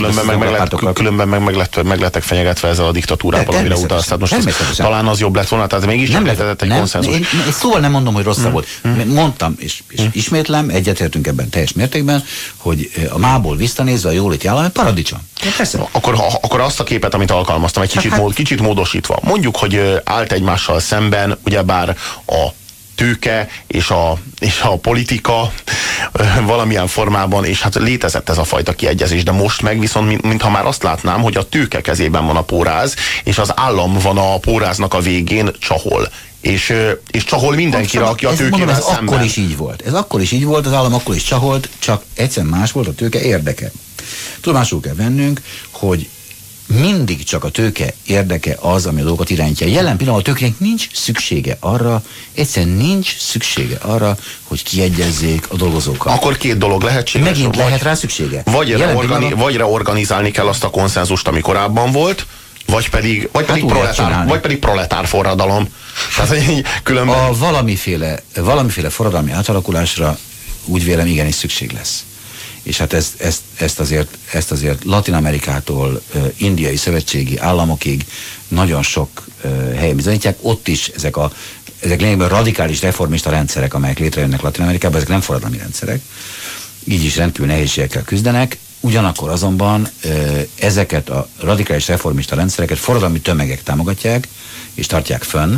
meg lettek fenyegetve ezzel a diktatúrával, amire utalsz. Most talán az jobb lett volna, tehát mégis nem létezett egy konszenzus. Én szóval nem mondom, hogy rosszabb volt. Mondtam, és ismétlem, egyetértünk ebben teljes mértékben, hogy a mából visszanézve a jóléti állam egy paradicsom. Akkor azt a képet, amit alkalmaztam, egy kicsit módosítva. Mondjuk, hogy állt egymással szemben, ugyebár a tőke és a politika valamilyen formában, és hát létezett ez a fajta kiegyezés, de most meg viszont mintha már azt látnám, hogy a tőke kezében van a póráz, és az állam van a póráznak a végén csahol. és csahol mindenkire, aki a tőkével szemben. Akkor is így volt. Ez akkor is így volt, az állam akkor is csaholt, csak egyszerűen más volt a tőke érdeke. Tudomásul kell vennünk, hogy mindig csak a tőke érdeke az, ami a dolgokat irányítja. Jelen pillanatban a tőkének nincs szüksége arra, egyszerűen nincs szüksége arra, hogy kiegyezzék a dolgozókat. Akkor két dolog lehetséges. Megint lehet rá szüksége. Vagy reorganizálni kell azt a konszenzust, ami korábban volt, vagy pedig proletár forradalom. Tehát, különben... A valamiféle forradalmi átalakulásra úgy vélem igenis szükség lesz. És hát ezt azért Latin-Amerikától indiai szövetségi államokig nagyon sok helyen bizonyítják. Ott is ezek lényegben radikális reformista rendszerek, amelyek létrejönnek Latin-Amerikában, ezek nem forradalmi rendszerek. Így is rendkívül nehézségekkel küzdenek. Ugyanakkor azonban ezeket a radikális reformista rendszereket forradalmi tömegek támogatják, és tartják fönn,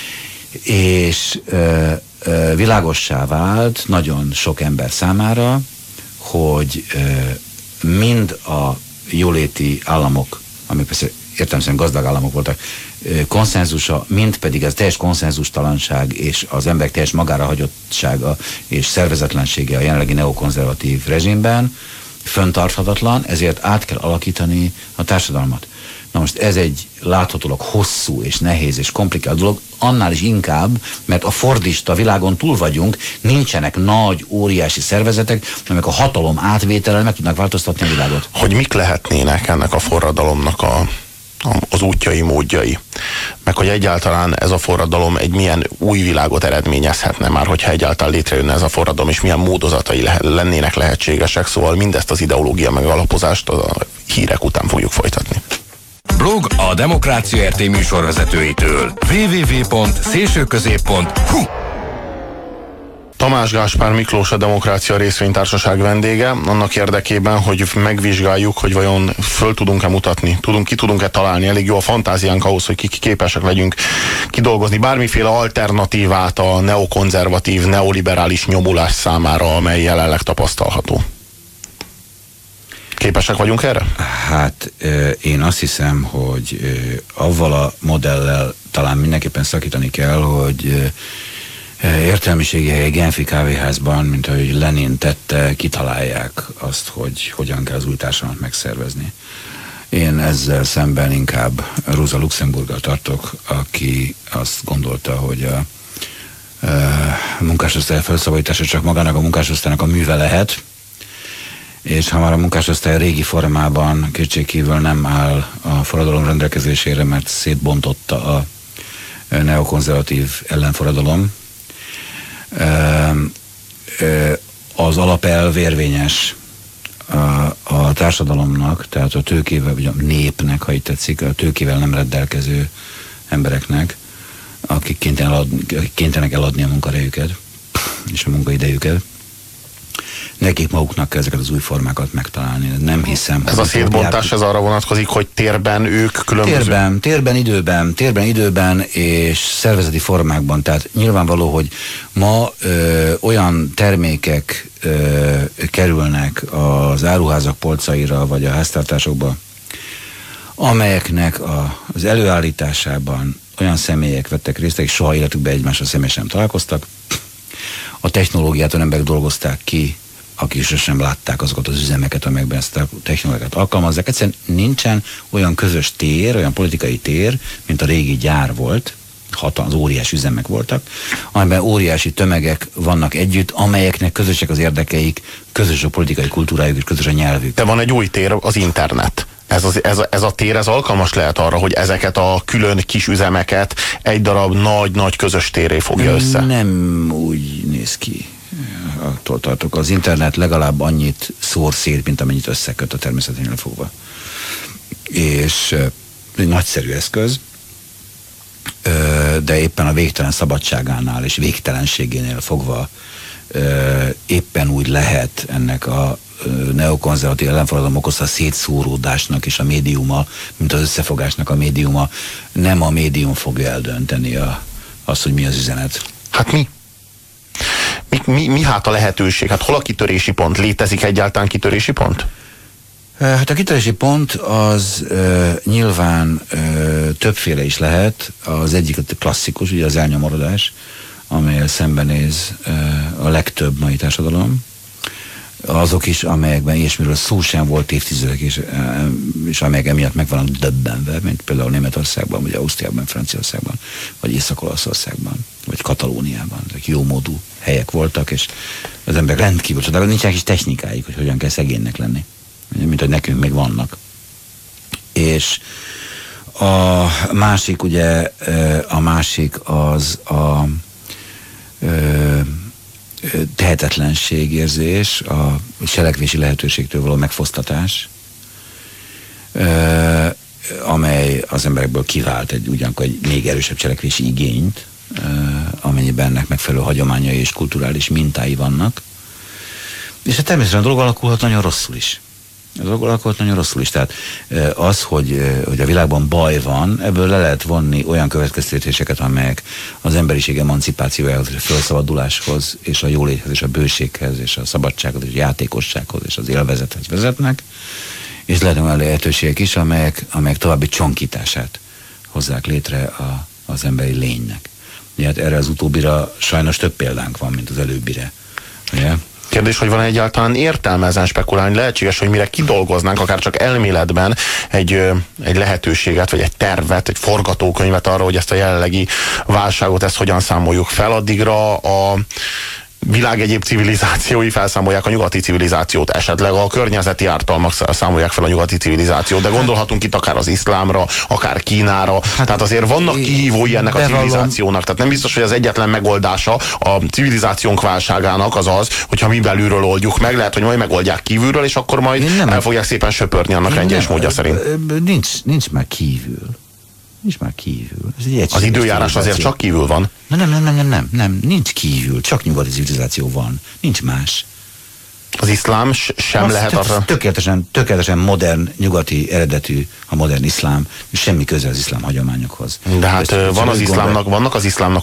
és világossá vált nagyon sok ember számára, hogy mind a jóléti államok, amik persze értelemszerűen gazdag államok voltak, konszenzusa, mind pedig az teljes konszenzustalanság és az emberek teljes magára hagyottsága és szervezetlensége a jelenlegi neokonzervatív rezsimben föntarthatatlan, ezért át kell alakítani a társadalmat. Na most ez egy láthatólag hosszú és nehéz és komplikált dolog, annál is inkább, mert a fordista világon túl vagyunk, nincsenek nagy, óriási szervezetek, amelyek a hatalom átvétellel meg tudnak változtatni a világot. Hogy mik lehetnének ennek a forradalomnak az útjai, módjai? Meg hogy egyáltalán ez a forradalom egy milyen új világot eredményezhetne már, hogyha egyáltalán létrejönne ez a forradalom, és milyen módozatai lennének lehetségesek, szóval mindezt az ideológia megalapozást a hírek után fogjuk folytatni. Blog a Demokrácia RT műsorvezetőitől. www.szélsőközép.hu Tamás Gáspár Miklós, a Demokrácia Részvénytársaság vendége, annak érdekében, hogy megvizsgáljuk, hogy vajon föl tudunk-e mutatni, ki tudunk-e találni, elég jó a fantáziánk ahhoz, hogy képesek legyünk kidolgozni bármiféle alternatívát a neokonzervatív, neoliberális nyomulás számára, amely jelenleg tapasztalható. Képesek vagyunk erre? Hát én azt hiszem, hogy avval a modellel talán mindenképpen szakítani kell, hogy értelmiségi helyi Genfi kávéházban, mint ahogy Lenin tette, kitalálják azt, hogy hogyan kell az új társadalmat megszervezni. Én ezzel szemben inkább Rosa Luxemburggal tartok, aki azt gondolta, hogy a munkásosztály felszabadítása csak magának a munkásosztálynak a műve lehet, és ha már a munkásosztály régi formában kétségkívül nem áll a forradalom rendelkezésére, mert szétbontotta a neokonzervatív ellenforradalom, az alapelv érvényes a társadalomnak, tehát a tőkével, vagy a népnek, ha így tetszik, a tőkével nem rendelkező embereknek, akik kénytelenek eladni a munkarejüket és a munkaidejüket. Nekik maguknak kell ezeket az új formákat megtalálni. Nem hiszem. Ez a szétbontás, ez arra vonatkozik, hogy térben ők különböző... Térben, időben és szervezeti formákban. Tehát nyilvánvaló, hogy ma olyan termékek kerülnek az áruházak polcaira, vagy a háztartásokba, amelyeknek az előállításában olyan személyek vettek részt, akik soha életükben egymással személyesen nem találkoztak. A technológiát olyan emberek dolgozták ki, akik sosem látták azokat az üzemeket, amelyekben ezt a technológiát alkalmazzák. Egyszerűen nincsen olyan közös tér, olyan politikai tér, mint a régi gyár volt, az óriási üzemek voltak, amelyben óriási tömegek vannak együtt, amelyeknek közösek az érdekeik, közös a politikai kultúrájuk és közös a nyelvük. De van egy új tér, az internet. Ez a tér, ez alkalmas lehet arra, hogy ezeket a külön kis üzemeket egy darab nagy közös téré fogja össze? Nem úgy néz ki. Attól tartok. Az internet legalább annyit szór szét, mint amennyit összeköt a természeténél fogva. És egy nagyszerű eszköz, de éppen a végtelen szabadságánál és végtelenségénél fogva éppen úgy lehet ennek a neokonzervatív ellenforradalom okozta szétszóródásnak és a médiuma, mint az összefogásnak a médiuma. Nem a médium fogja eldönteni azt, hogy mi az üzenet. Hát mi? Mi hát a lehetőség? Hát hol a kitörési pont? Létezik egyáltalán kitörési pont? Hát a kitörési pont az nyilván többféle is lehet. Az egyik a klasszikus, ugye az elnyomorodás, amelyel szembenéz a legtöbb mai társadalom. Azok is, amelyekben ilyesmiről szó sem volt évtizedek, és amelyek emiatt meg vannak döbbenve, mint például Németországban, vagy Ausztriában, Franciaországban, vagy Észak-Olaszországban, vagy Katalóniában. Ezek jómódú helyek voltak, és az emberek rendkívül csodálkoznak, nincsenek is technikáik, hogy hogyan kell szegénynek lenni, mint hogy nekünk még vannak. És a másik, ugye, a másik az a tehetetlenségérzés, a cselekvési lehetőségtől való megfosztatás, amely az emberekből kivált ugyanakkor egy még erősebb cselekvési igényt, amennyiben ennek megfelelő hagyományai és kulturális mintái vannak. És hát természetesen a dolog alakulhat nagyon rosszul is. Tehát az, hogy a világban baj van, ebből le lehet vonni olyan következtetéseket, amelyek az emberiség emancipációjához, és a felszabaduláshoz, és a jóléthez, és a bőséghez, és a szabadsághoz, és a játékossághoz, és az élvezethez vezetnek, és lehet olyan lehetőségek is, amelyek további csonkítását hozzák létre az emberi lénynek. Hát erre az utóbbira sajnos több példánk van, mint az előbbire. Ugye? Kérdés, hogy van egyáltalán értelme ezen spekulálni? Lehetséges, hogy mire kidolgoznánk, akár csak elméletben egy lehetőséget, vagy egy tervet, egy forgatókönyvet arra, hogy ezt a jelenlegi válságot, ezt hogyan számoljuk fel, addigra a világ egyéb civilizációi felszámolják a nyugati civilizációt, esetleg a környezeti ártalmak számolják fel a nyugati civilizációt, de gondolhatunk itt akár az iszlámra, akár Kínára, tehát azért vannak kihívói ennek a civilizációnak, tehát nem biztos, hogy az egyetlen megoldása a civilizációnk válságának az az, hogyha mi belülről oldjuk meg, lehet, hogy majd megoldják kívülről, és akkor majd el fogják szépen söpörni annak rendjes módja szerint. Nincs már kívül. Nincs már kívül. Az időjárás azért csak kívül van. Nem, nincs kívül, csak nyugati civilizáció van. Nincs más. Az iszlám sem lehet arra... Tökéletesen modern, nyugati eredetű a modern iszlám, és semmi köze az iszlám hagyományokhoz. De hát vannak az iszlámnak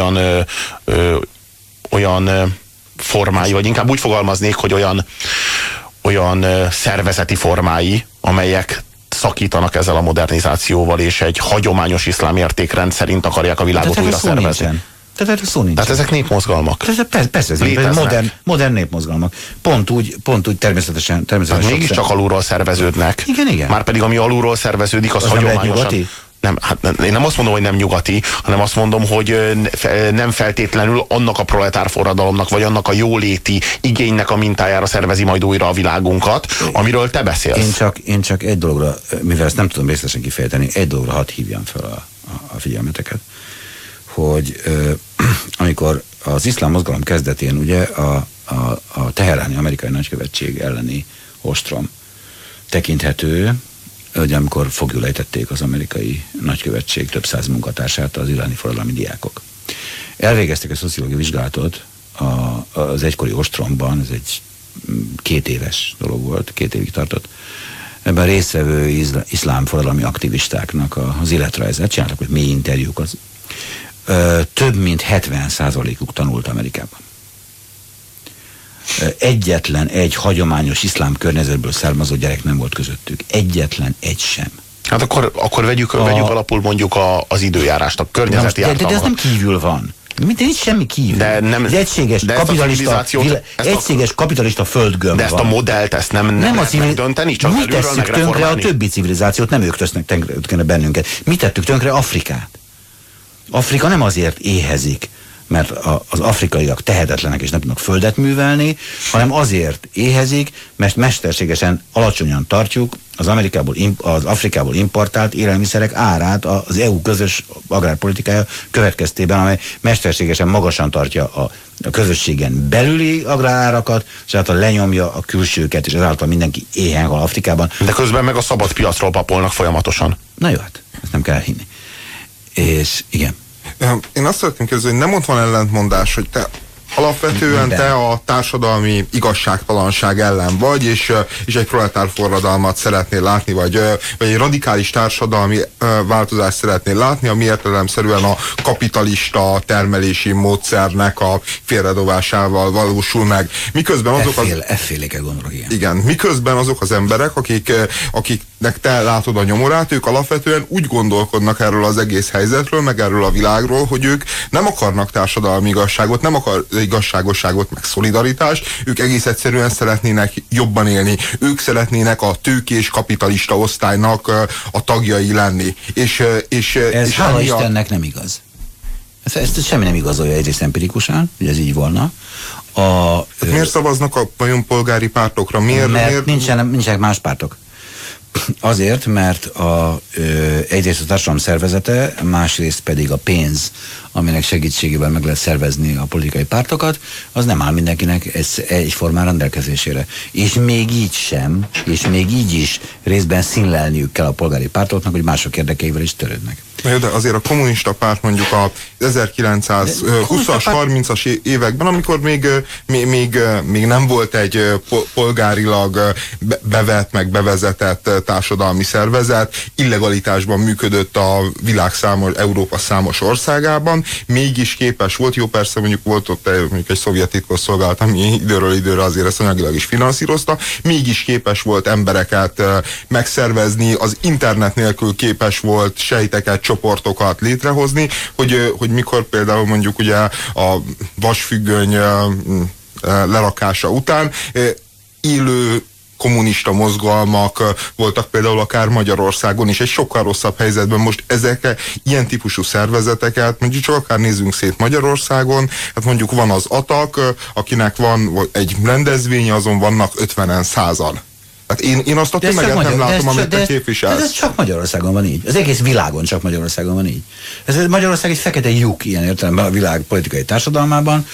olyan formái, vagy inkább úgy fogalmaznék, hogy olyan szervezeti formái, amelyek szakítanak ezzel a modernizációval, és egy hagyományos iszlám értékrend szerint akarják a világot újra szervezni. Tehát ezek népmozgalmak. Persze, modern népmozgalmak. Pont úgy természetesen tehát mégiscsak alulról szerveződnek. Igen. Márpedig ami alulról szerveződik, az hagyományosan... Nem, hát én nem azt mondom, hogy nem nyugati, hanem azt mondom, hogy nem feltétlenül annak a proletár forradalomnak, vagy annak a jóléti igénynek a mintájára szervezi majd újra a világunkat, amiről te beszélsz. Én csak egy dologra, mivel ezt nem tudom részletesen kifejteni, egy dologra hadd hívjam fel a figyelmeteket, hogy amikor az iszlám mozgalom kezdetén ugye a teheráni amerikai nagykövetség elleni ostrom tekinthető, hogy amikor foglyul ejtették az amerikai nagykövetség több száz munkatársát az iráni forradalmi diákok. Elvégeztek a szociológiai vizsgálatot az egykori ostromban, ez egy 2 éves dolog volt, 2 évig tartott. Ebben résztvevő iszlám forradalmi aktivistáknak az életrajzát csináltak, hogy mély interjúkat. Több mint 70%-uk tanult Amerikában. Egyetlen egy hagyományos iszlám környezetből származó gyerek nem volt közöttük. Egyetlen egy sem. Hát akkor vegyük alapul mondjuk az időjárást, a környezeti ártalmat. De ez nem kívül van. Nincs semmi kívül. Ez egységes kapitalista földgömb van. De ezt a modellt, ezt nem lehet megdönteni, csak belülről megreformálni. Mi tesszük tönkre a többi civilizációt, nem ők tesznek tönkre bennünket. Mi tettük tönkre Afrikát. Afrika nem azért éhezik, mert az afrikaiak tehetetlenek és nem tudnak földet művelni, hanem azért éhezik, mert mesterségesen alacsonyan tartjuk az Afrikából importált élelmiszerek árát az EU közös agrárpolitikája következtében, amely mesterségesen magasan tartja a közösségen belüli agrárárakat, és által lenyomja a külsőket, és ezáltal mindenki éhen hal Afrikában. De közben meg a szabad piacról papolnak folyamatosan. Na jó, hát ezt nem kell hinni. És igen. Én azt szeretném kérdezni, hogy nem ott van ellentmondás, hogy te Alapvetően te a társadalmi igazságtalanság ellen vagy, és egy proletár forradalmat szeretnél látni, vagy egy radikális társadalmi változást szeretnél látni, ami értelemszerűen a kapitalista termelési módszernek a félredobásával valósul meg. Miközben azok Efféléke gondolok, igen. Igen, miközben azok az emberek, akiknek te látod a nyomorát, ők alapvetően úgy gondolkodnak erről az egész helyzetről, meg erről a világról, hogy ők nem akarnak társadalmi igazságot, nem akar igazságosságot, meg szolidaritást, ők egész egyszerűen szeretnének jobban élni. Ők szeretnének a tőkés kapitalista osztálynak a tagjai lenni. Ez hála Istennek nem igaz. Ezt semmi nem igazolja egyrészt empirikusan, hogy ez így volna. Miért szavaznak a vajon polgári pártokra? Mert nincsenek más pártok. Azért, mert egyrészt a társadalom szervezete, másrészt pedig a pénz, aminek segítségével meg lehet szervezni a politikai pártokat, az nem áll mindenkinek egyformán rendelkezésére. És még így is részben színlelniük kell a polgári pártoknak, hogy mások érdekeivel is törődnek. Na jó, de azért a kommunista párt mondjuk a 1920-as, 30-as években, amikor még nem volt egy polgárilag bevett, meg bevezetett társadalmi szervezet, illegalitásban működött a világ Európa számos országában, mégis képes volt, jó persze mondjuk volt ott mondjuk egy szovjet titkosszolgálat, ami időről időre azért ezt anyagilag is finanszírozta, mégis képes volt embereket megszervezni, az internet nélkül képes volt sejteket, csoportokat létrehozni, hogy mikor például mondjuk ugye a vasfüggöny lerakása után élő kommunista mozgalmak voltak például akár Magyarországon is, egy sokkal rosszabb helyzetben. Most ilyen típusú szervezeteket, mondjuk csak akár nézzünk szét Magyarországon, hát mondjuk van az ATAK, akinek van egy rendezvénye, azon vannak 50-en, 100-an. Hát én azt a tömeget nem látom, amit te képviselsz. Ez csak Magyarországon van így. Az egész világon csak Magyarországon van így. Magyarország egy fekete lyuk ilyen értelemben a világ politikai társadalmában.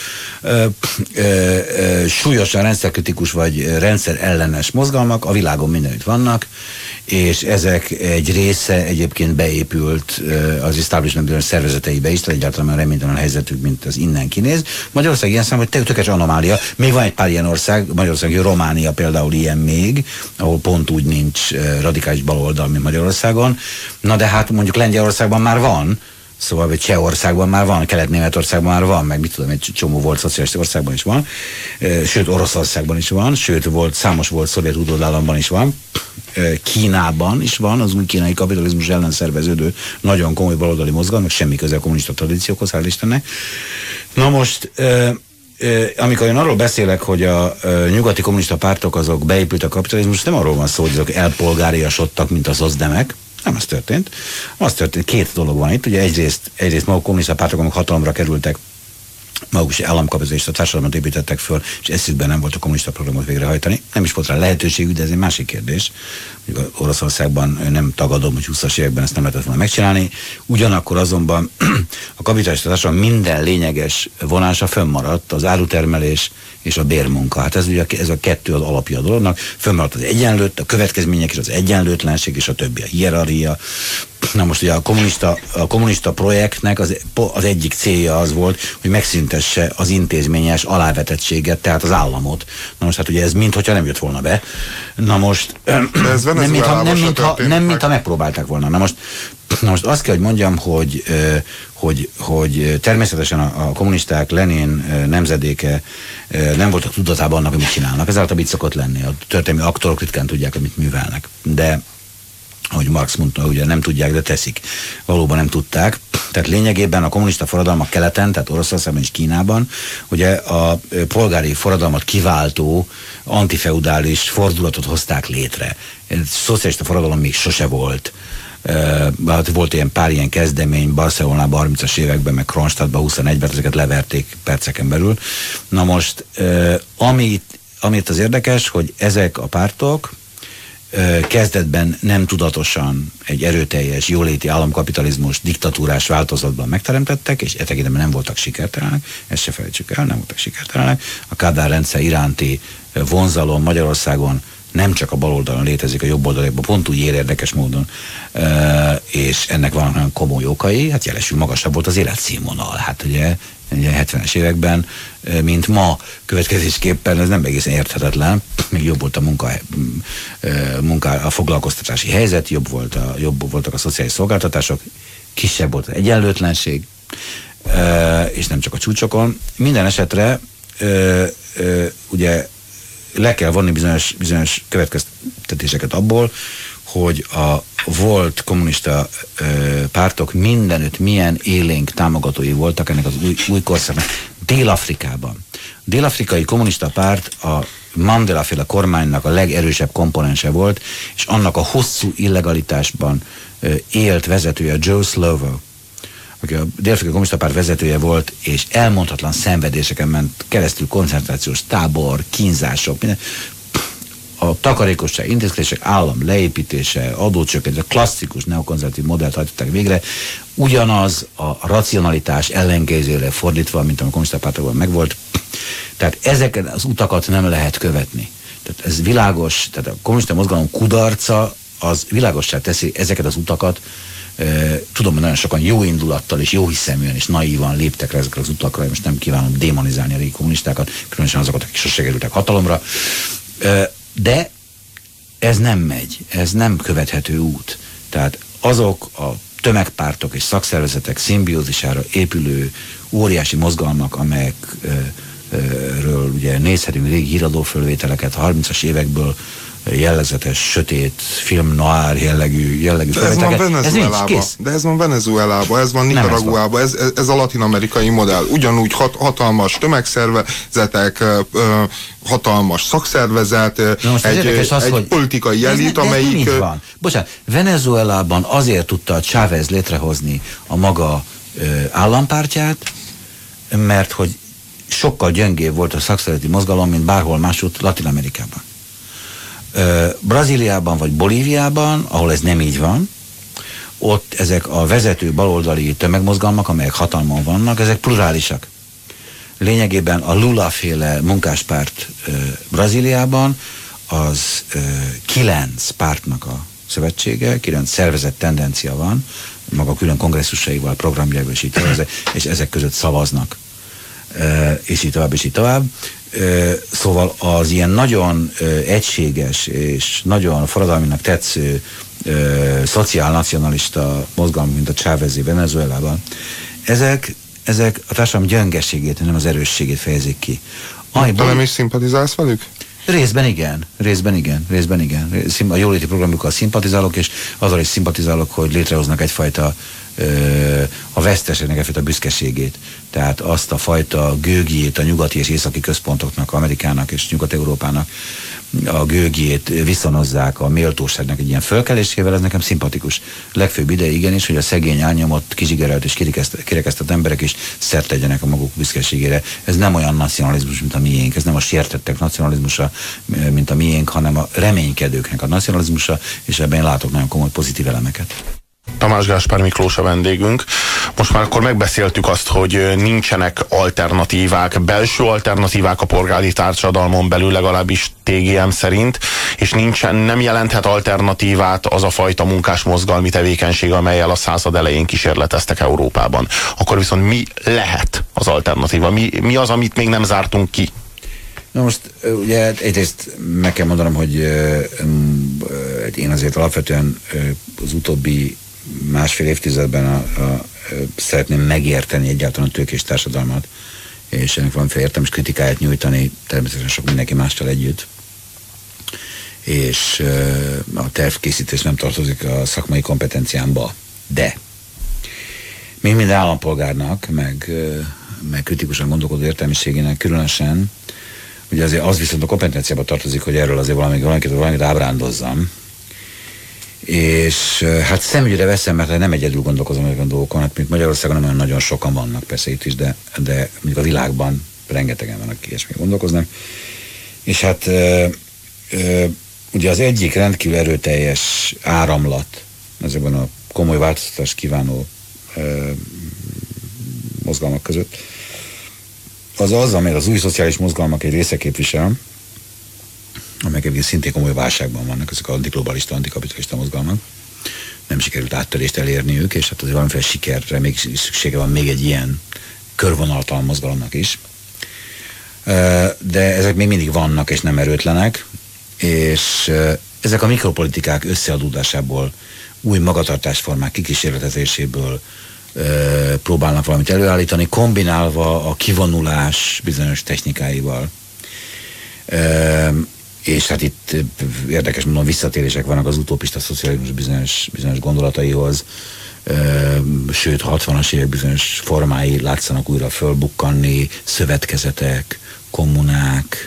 Súlyosan rendszerkritikus vagy rendszer ellenes mozgalmak a világon mindenütt vannak, és ezek egy része egyébként beépült az establishment szervezeteibe is, tehát egyáltalán reménytelen helyzetük, mint az innen kinéz. Magyarország ilyen számomra tökéletes anomália. Még van egy pár ilyen ország, Magyarország, Románia például ilyen még, ahol pont úgy nincs radikális baloldal, mint Magyarországon. Na de hát mondjuk Lengyelországban már van, szóval vagy Csehországban már van, Kelet-Németországban már van, meg mit tudom, egy csomó volt szocialista országban is van, sőt Oroszországban is van, sőt számos volt szovjet utódállamban is van, Kínában is van, az új kínai kapitalizmus ellen szerveződő nagyon komoly baloldali mozgalom, semmi köze a kommunista tradíciókhoz, hál' Istennek. Na most amikor én arról beszélek, hogy a nyugati kommunista pártok azok beépült a kapitalizmus, nem arról van szó, hogy azok elpolgáriasodtak, mint az szozdemek. Nem az történt. Az történt, két dolog van itt. Ugye egyrészt maguk kommunista pártok, amik hatalomra kerültek, maguk is államkapitalizmus, a társadalmat építettek föl, és eszükben nem volt a kommunista programot végrehajtani. Nem is volt rá lehetőségük, de ez egy másik kérdés. Oroszországban nem tagadom, hogy 20-as években ezt nem lehetett volna megcsinálni. Ugyanakkor azonban a kapitalista társadalom minden lényeges vonása fönnmaradt, az árutermelés és a bérmunka. Hát ez a kettő az alapja a dolognak. Fönnmaradt az egyenlőt, a következmények és az egyenlőtlenség és a többi, a hierarchia. Na most ugye a kommunista projektnek az egyik célja az volt, hogy megszüntesse az intézményes alávetettséget, tehát az államot. Na most hát ugye ez minthogyha nem jött volna be. Na most nem mintha megpróbálták volna. Na most azt kell, hogy mondjam, hogy természetesen a kommunisták, Lenin nemzedéke nem voltak tudatában annak, amit csinálnak. Ez általában így szokott lenni. A történelmi aktorok ritkán tudják, amit művelnek. De ahogy Marx mondta, ugye nem tudják, de teszik. Valóban nem tudták. Tehát lényegében a kommunista forradalmak keleten, tehát Oroszországban és Kínában, ugye a polgári forradalmat kiváltó antifeudális fordulatot hozták létre. Szocialista forradalom még sose volt. Volt pár ilyen kezdemény Barcelonában 30-as években, meg Kronstadtban 21-ben, ezeket leverték perceken belül. Na most, amit az érdekes, hogy ezek a pártok kezdetben nem tudatosan egy erőteljes, jóléti államkapitalizmus diktatúrás változatban megteremtettek, és e tekintetben nem voltak sikertelenek, ezt se felejtsük el, nem voltak sikertelenek. A Kádár rendszer iránti vonzalom Magyarországon nem csak a bal oldalon létezik, a jobb oldalon, pont úgy ér érdekes módon, és ennek vannak nagyon komoly okai, hát jelesül magasabb volt az életszínvonal. Hát ugye 70-es években, mint ma, következésképpen ez nem egészen érthetetlen, még jobb volt a foglalkoztatási helyzet, jobb voltak a szociális szolgáltatások, kisebb volt az egyenlőtlenség, és nem csak a csúcsokon. Minden esetre ugye le kell vonni bizonyos következtetéseket abból, hogy a volt kommunista pártok mindenütt milyen élénk támogatói voltak ennek az új korszaknak. Dél-Afrikában. Dél-afrikai kommunista párt a Mandela-féle kormánynak a legerősebb komponense volt, és annak a hosszú illegalitásban élt vezetője Joe Slovo, aki a dél-afrikai kommunista párt vezetője volt, és elmondhatlan szenvedéseken ment keresztül, koncentrációs tábor, kínzások, minden. A takarékosság, intézkedések, állam leépítése, adócsökkentés, a klasszikus neokonzervatív modellt hajtották végre, ugyanaz a racionalitás ellenkezőre fordítva, mint a kommunista pártokban megvolt. Tehát ezeket az utakat nem lehet követni. Tehát ez világos, tehát a kommunista mozgalom kudarca az világossá teszi ezeket az utakat. Tudom, hogy nagyon sokan jó indulattal és jó hiszeműen és naívan léptek rá ezekre az utakra, most nem kívánom démonizálni a régi kommunistákat, különösen azokat, akik sosem kerültek hatalomra, de ez nem megy, ez nem követhető út. Tehát azok a tömegpártok és szakszervezetek szimbiózisára épülő óriási mozgalmak, amelyekről ugye nézhetünk régi híradófölvételeket, 30-as évekből jellegzetes, sötét, film noir jellegű felvételeket. De ez van Venezuelában, ez van Nicaraguában, ez a latin-amerikai modell. Ugyanúgy hatalmas tömegszervezetek, hatalmas szakszervezet, egy politikai elit, amelyik... Nem így van. Bocsánat, Venezuelában azért tudta Chávez létrehozni a maga állampártját, mert hogy sokkal gyöngébb volt a szakszervezeti mozgalom, mint bárhol másút Latin-Amerikában. Brazíliában vagy Bolíviában, ahol ez nem így van, ott ezek a vezető baloldali tömegmozgalmak, amelyek hatalmon vannak, ezek plurálisak. Lényegében a Lula-féle munkáspárt Brazíliában az 9 pártnak a szövetsége, 9 szervezett tendencia van, maga külön kongresszusaival, programjaival, és ezek között szavaznak. És így tovább, és így tovább. Szóval az ilyen nagyon egységes és nagyon forradalminak tetsző szociálnacionalista mozgalmak, mint a Chávez-i Venezuelában, ezek a társadalom gyöngeségét, nem az erősségét fejezik ki. Te nem is szimpatizálsz velük? Részben igen. A jóléti programjukkal szimpatizálok, és azzal is szimpatizálok, hogy létrehoznak egyfajta a veszteségnek egyfajta büszkeségét. Tehát azt a fajta gőgjét a nyugati és északi központoknak, Amerikának és Nyugat-Európának a gőgjét viszonozzák a méltóságnak egy ilyen fölkelésével, ez nekem szimpatikus. Legfőbb ideje igenis, hogy a szegény, elnyomott, kizsigerelt és kirekesztett emberek is szert tegyenek a maguk büszkeségére. Ez nem olyan nacionalizmus, mint a miénk, ez nem a sértettek nacionalizmusa, mint a miénk, hanem a reménykedőknek a nacionalizmusa, és ebben én látok nagyon komoly pozitív elemeket. Tamás Gáspár Miklós a vendégünk. Most már akkor megbeszéltük azt, hogy nincsenek alternatívák, belső alternatívák a polgári társadalmon belül, legalábbis TGM szerint, és nem jelenthet alternatívát az a fajta munkásmozgalmi tevékenység, amellyel a század elején kísérleteztek Európában. Akkor viszont mi lehet az alternatíva? Mi az, amit még nem zártunk ki? Na most ugye egyrészt meg kell mondanom, hogy én azért alapvetően az utóbbi másfél évtizedben szeretném megérteni egyáltalán a tőkés társadalmat, és ennek valamiféle értelmes kritikáját nyújtani, természetesen sok mindenki mással együtt. És a tervkészítés nem tartozik a szakmai kompetenciámba. De még minden állampolgárnak, meg kritikusan gondolkodó értelmiségének különösen, ugye azért az viszont a kompetenciába tartozik, hogy erről azért valamit ábrándozzam. És hát szemügyre veszem, mert nem egyedül gondolkozom ezeken a dolgokon, hát mint Magyarországon nem olyan nagyon sokan vannak, persze itt is, de mondjuk a világban rengetegen vannak, akik ilyesmi gondolkoznak. És hát ugye az egyik rendkívül erőteljes áramlat ezekben a komoly változtatást kívánó mozgalmak között, az, amely az új szociális mozgalmak egy része képvisel, amelyek szintén komoly válságban vannak, ezek az antiglobalista, antikapitalista mozgalmak. Nem sikerült áttörést elérniük, és hát azért valamiféle sikerre még szüksége van még egy ilyen körvonaltalan mozgalomnak is. De ezek még mindig vannak, és nem erőtlenek, és ezek a mikropolitikák összeadódásából, új magatartásformák kikísérletezéséből próbálnak valamit előállítani, kombinálva a kivonulás bizonyos technikáival. És hát itt érdekes módon visszatérések vannak az utopista szocializmus bizonyos gondolataihoz, sőt, 60-as évek bizonyos formái látszanak újra fölbukkanni, szövetkezetek, kommunák,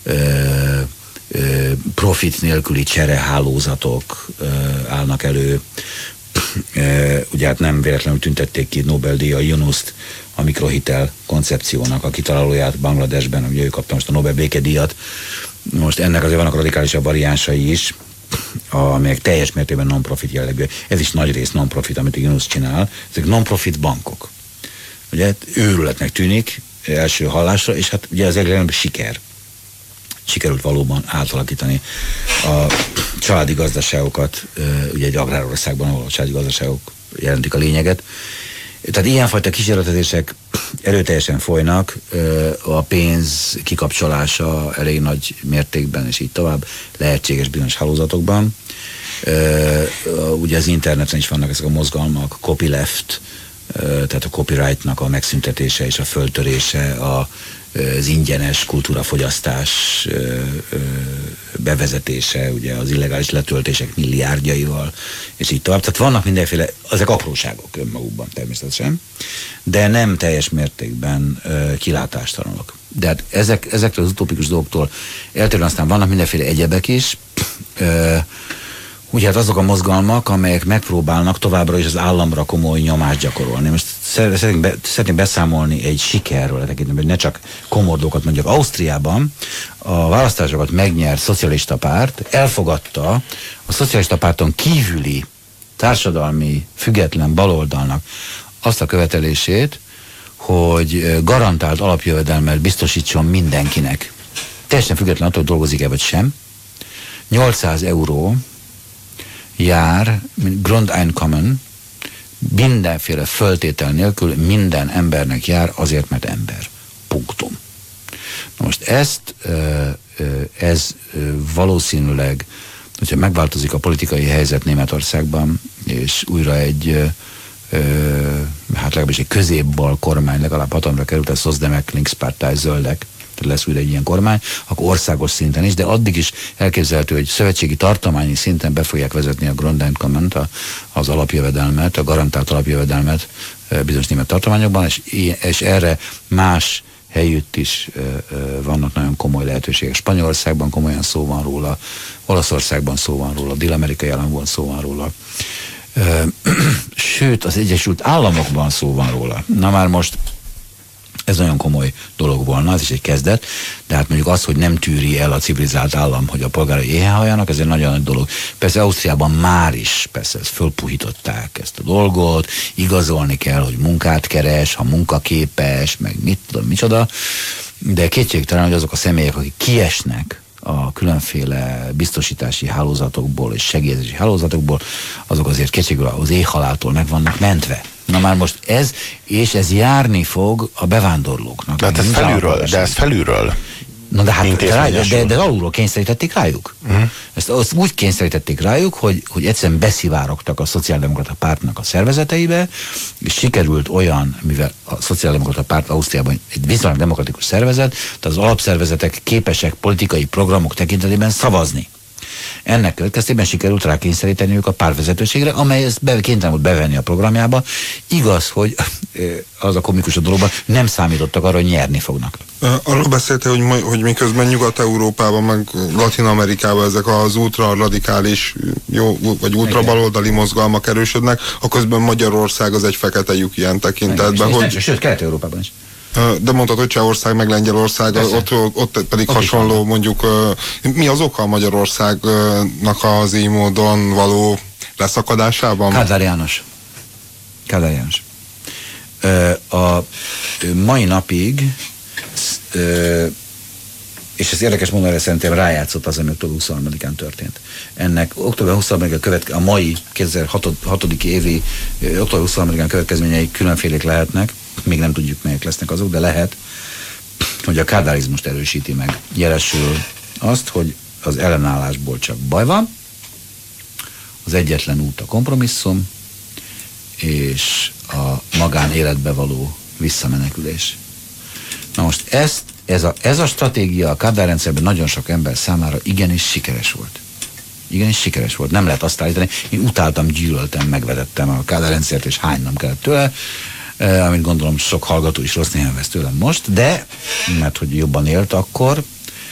profit nélküli cserehálózatok állnak elő. Ugye hát nem véletlenül tüntették ki Nobel-díjjal Yunust, a mikrohitel koncepciónak a kitalálóját Bangladesben, ugye ő kapta most a Nobel békedíjat. Most ennek azért vannak radikálisabb variánsai is, amelyek teljes mértékben non-profit jellegű. Ez is nagy rész non-profit, amit a Yunus csinál. Ezek non-profit bankok. Ugye őrületnek tűnik első hallásra, és hát ugye az legnagyobb siker. Sikerült valóban átalakítani a családi gazdaságokat, ugye egy agrárországban, ahol a családi gazdaságok jelentik a lényeget. Tehát ilyenfajta kísérletezések erőteljesen folynak, a pénz kikapcsolása elég nagy mértékben, és így tovább lehetséges bizonyos hálózatokban. Ugye az interneten is vannak ezek a mozgalmak, copyleft, tehát a copyrightnak a megszüntetése és a föltörése, az ingyenes kultúrafogyasztás bevezetése, ugye az illegális letöltések milliárdjaival, és így tovább. Tehát vannak mindenféle, ezek apróságok önmagukban természetesen, de nem teljes mértékben kilátástalanok. De hát ezektől az utopikus dolgoktól eltérően aztán vannak mindenféle egyebek is, ugye hát azok a mozgalmak, amelyek megpróbálnak továbbra is az államra komoly nyomást gyakorolni. Most szeretném beszámolni egy sikerről, hogy ne csak komoly dolgokat mondjak. Ausztriában a választásokat megnyert szocialista párt elfogadta a szocialista párton kívüli társadalmi független baloldalnak azt a követelését, hogy garantált alapjövedelmet biztosítson mindenkinek. Teljesen független attól, hogy dolgozik-e vagy sem. 800 euró jár, mint Grundeinkommen, mindenféle föltétel nélkül minden embernek jár azért, mert ember. Punktum. Na most ez valószínűleg, hogyha megváltozik a politikai helyzet Németországban, és újra hát legalábbis egy középbal kormány legalább hatalomra került, a Szozdemek, Linkspartei, zöldek, lesz újra egy ilyen kormány, akkor országos szinten is, de addig is elképzelhető, hogy szövetségi tartományi szinten be fogják vezetni a Grundeinkomment, az alapjövedelmet, a garantált alapjövedelmet bizonyos német tartományokban, és erre más helyütt is vannak nagyon komoly lehetőségek. Spanyolországban komolyan szó van róla, Olaszországban szó van róla, Dél-Amerikai államban szó van róla. Sőt, az Egyesült Államokban szó van róla. Na már most ez nagyon komoly dolog volna, ez is egy kezdet, de hát mondjuk az, hogy nem tűri el a civilizált állam, hogy a polgárai éhen halljanak, ez egy nagyon nagy dolog. Persze Ausztriában már is, persze ezt fölpuhították ezt a dolgot, igazolni kell, hogy munkát keres, ha munkaképes, meg mit tudom, micsoda, de kétségtelen, hogy azok a személyek, akik kiesnek a különféle biztosítási hálózatokból és segélyezési hálózatokból, azok azért kétségül az éhhaláltól meg vannak mentve. Na már most ez járni fog a bevándorlóknak. De ez felülről. Na de hát de alulról kényszerítették rájuk. Ezt úgy kényszerítették rájuk, hogy egyszerűen beszivárogtak a Szociáldemokrata Pártnak a szervezeteibe, és sikerült olyan, mivel a Szociáldemokrata Párt Ausztriában egy viszonylag demokratikus szervezet, tehát az alapszervezetek képesek politikai programok tekintetében szavazni. Ennek következtében sikerült rákényszeríteni ők a pártvezetőségre, amely ezt kénytelen volt bevenni a programjába. Igaz, hogy az a komikus a dologban, nem számítottak arra, hogy nyerni fognak. Arról beszélte, hogy miközben Nyugat-Európában, meg Latin-Amerikában ezek az ultraradikális, vagy ultrabaloldali mozgalmak erősödnek, közben Magyarország az egy fekete lyuk ilyen tekintetben. Sőt, Kelet-Európában is. De mondtad, hogy Csehország, meg Lengyelország, ott pedig hasonló, mondjuk, mi az oka a Magyarországnak az így módon való leszakadásában? Kádár János. A mai napig és ez érdekes módon szerintem rájátszott az, ami október 23-án történt. Ennek október 23-án a mai 2006. évi október 23-án következményei különfélék lehetnek, még nem tudjuk, melyek lesznek azok, de lehet, hogy a kádárizmust erősíti meg. Jelesül azt, hogy az ellenállásból csak baj van, az egyetlen út a kompromisszum, és a magánéletbe való visszamenekülés. Na most ez a stratégia a Kádár rendszerben nagyon sok ember számára igenis sikeres volt. Igenis sikeres volt. Nem lehet azt állítani. Én utáltam, gyűlöltem, megvedettem a Kádár rendszert, és hánynom kellett tőle, amit gondolom sok hallgató is rossz néven vesz tőlem most, de, mert hogy jobban élt akkor,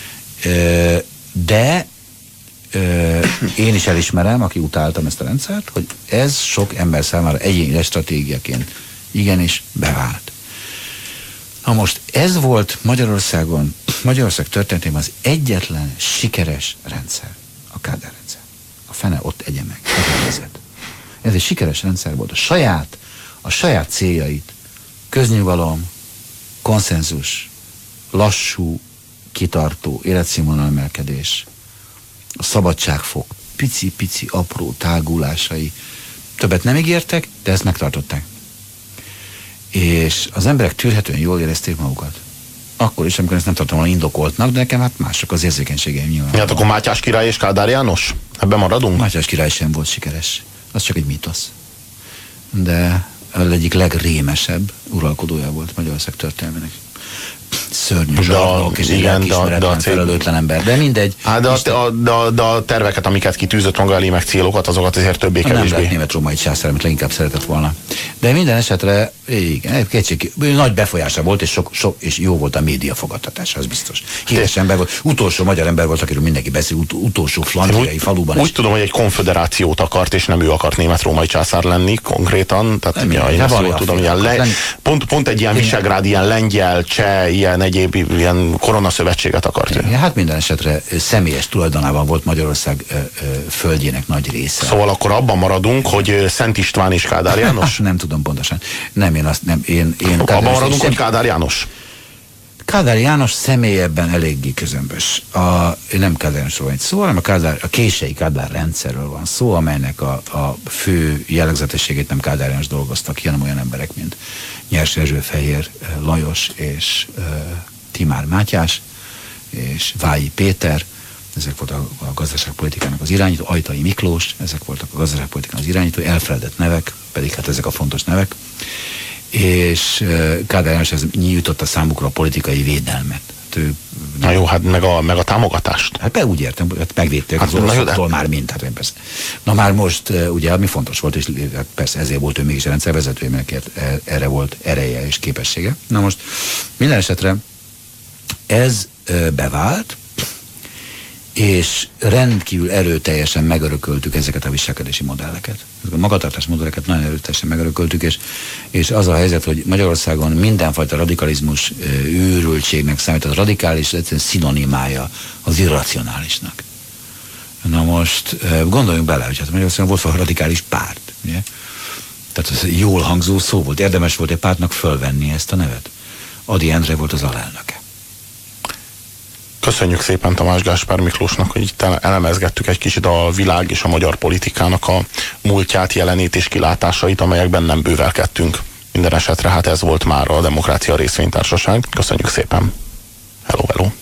de én is elismerem, aki utáltam ezt a rendszert, hogy ez sok ember számára egyéni stratégiaként igenis bevált. Na most ez volt Magyarország történetében az egyetlen sikeres rendszer, a Kádár rendszer. A fene ott egye meg. Ez egy sikeres rendszer volt. A saját céljait, köznyugalom, konszenzus, lassú, kitartó, életszínvonal emelkedés, a szabadságfok, pici-pici, apró tágulásai, többet nem ígértek, de ezt megtartották. És az emberek tűrhetően jól érezték magukat. Akkor is, amikor ezt nem tartom volna indokoltnak, de nekem hát mások az érzékenységeim nyilván. Hát akkor Mátyás király és Kádár János? Ebben maradunk? Mátyás király sem volt sikeres. Az csak egy mítosz. De az egyik legrémesebb uralkodója volt Magyarország történelmének. Szörnyű zsarnok és ismeretlen, felelőtlen ember. De mindegy. Hát de a terveket, amiket kitűzött maga elé, meg célokat, azokat azért többé-kevésbé. Nem lett német-római császár, amit leginkább szeretett volna. De minden esetre, igen, nagy befolyása volt, és jó volt a média fogadtatása, az biztos. Híres ember volt, utolsó magyar ember volt, akiről mindenki beszél, utolsó flandriai faluban. Úgy tudom, hogy egy konföderációt akart, és nem ő akart német-római császár lenni konkrétan. Tehát én ezt jól tudom, pont egy ilyen visegrád, ilyen lengyel, cseh, ilyen egyéb ilyen koronaszövetséget akart. Igen, hát minden esetre személyes tulajdonában volt Magyarország földjének nagy része. Szóval akkor abban maradunk, hogy Szent István és Kádár János? Nem tudom pontosan. Nem, én abban maradunk, hogy Kádár János? Kádár János személyebben eléggé közömbös. Nem Kádár Jánosról van egy szó, hanem a kései Kádár rendszerről van szó, amelynek a fő jellegzetességét nem Kádár János dolgoztak ki, hanem olyan emberek, mint Nyers Erzsőfehér Lajos és Timár Mátyás és Vályi Péter, ezek voltak a gazdaságpolitikának az irányító, Ajtai Miklós, ezek voltak a gazdaságpolitikának az irányító, elfeledett nevek, pedig hát ezek a fontos nevek, és Kádár János ez nyújtotta számukra a politikai védelmet. Na jó, hát meg a támogatást. Hát úgy értem, hát megvédték az oroszoktól már mind. Hát persze. Na már most ugye, ami fontos volt, és hát persze ezért volt ő mégis a rendszervezető, mert erre volt ereje és képessége. Na most minden esetre ez bevált, és rendkívül erőteljesen megörököltük ezeket a viselkedési modelleket. Ezeket a magatartás modelleket nagyon erőteljesen megörököltük, és az a helyzet, hogy Magyarországon mindenfajta radikalizmus őrültségnek számít, az radikális egyszerűen szinonimája az irracionálisnak. Na most gondoljunk bele, hogy hát Magyarországon volt valami radikális párt, ugye? Tehát ez jól hangzó szó volt, érdemes volt egy pártnak fölvenni ezt a nevet. Ady Endre volt az alelnöke. Köszönjük szépen Tamás Gáspár Miklósnak, hogy itt elemezgettük egy kicsit a világ és a magyar politikának a múltját, jelenét és kilátásait, amelyekben nem bővelkedtünk. Minden esetre hát ez volt már a Demokrácia Részvénytársaság. Köszönjük szépen. Hello, hello.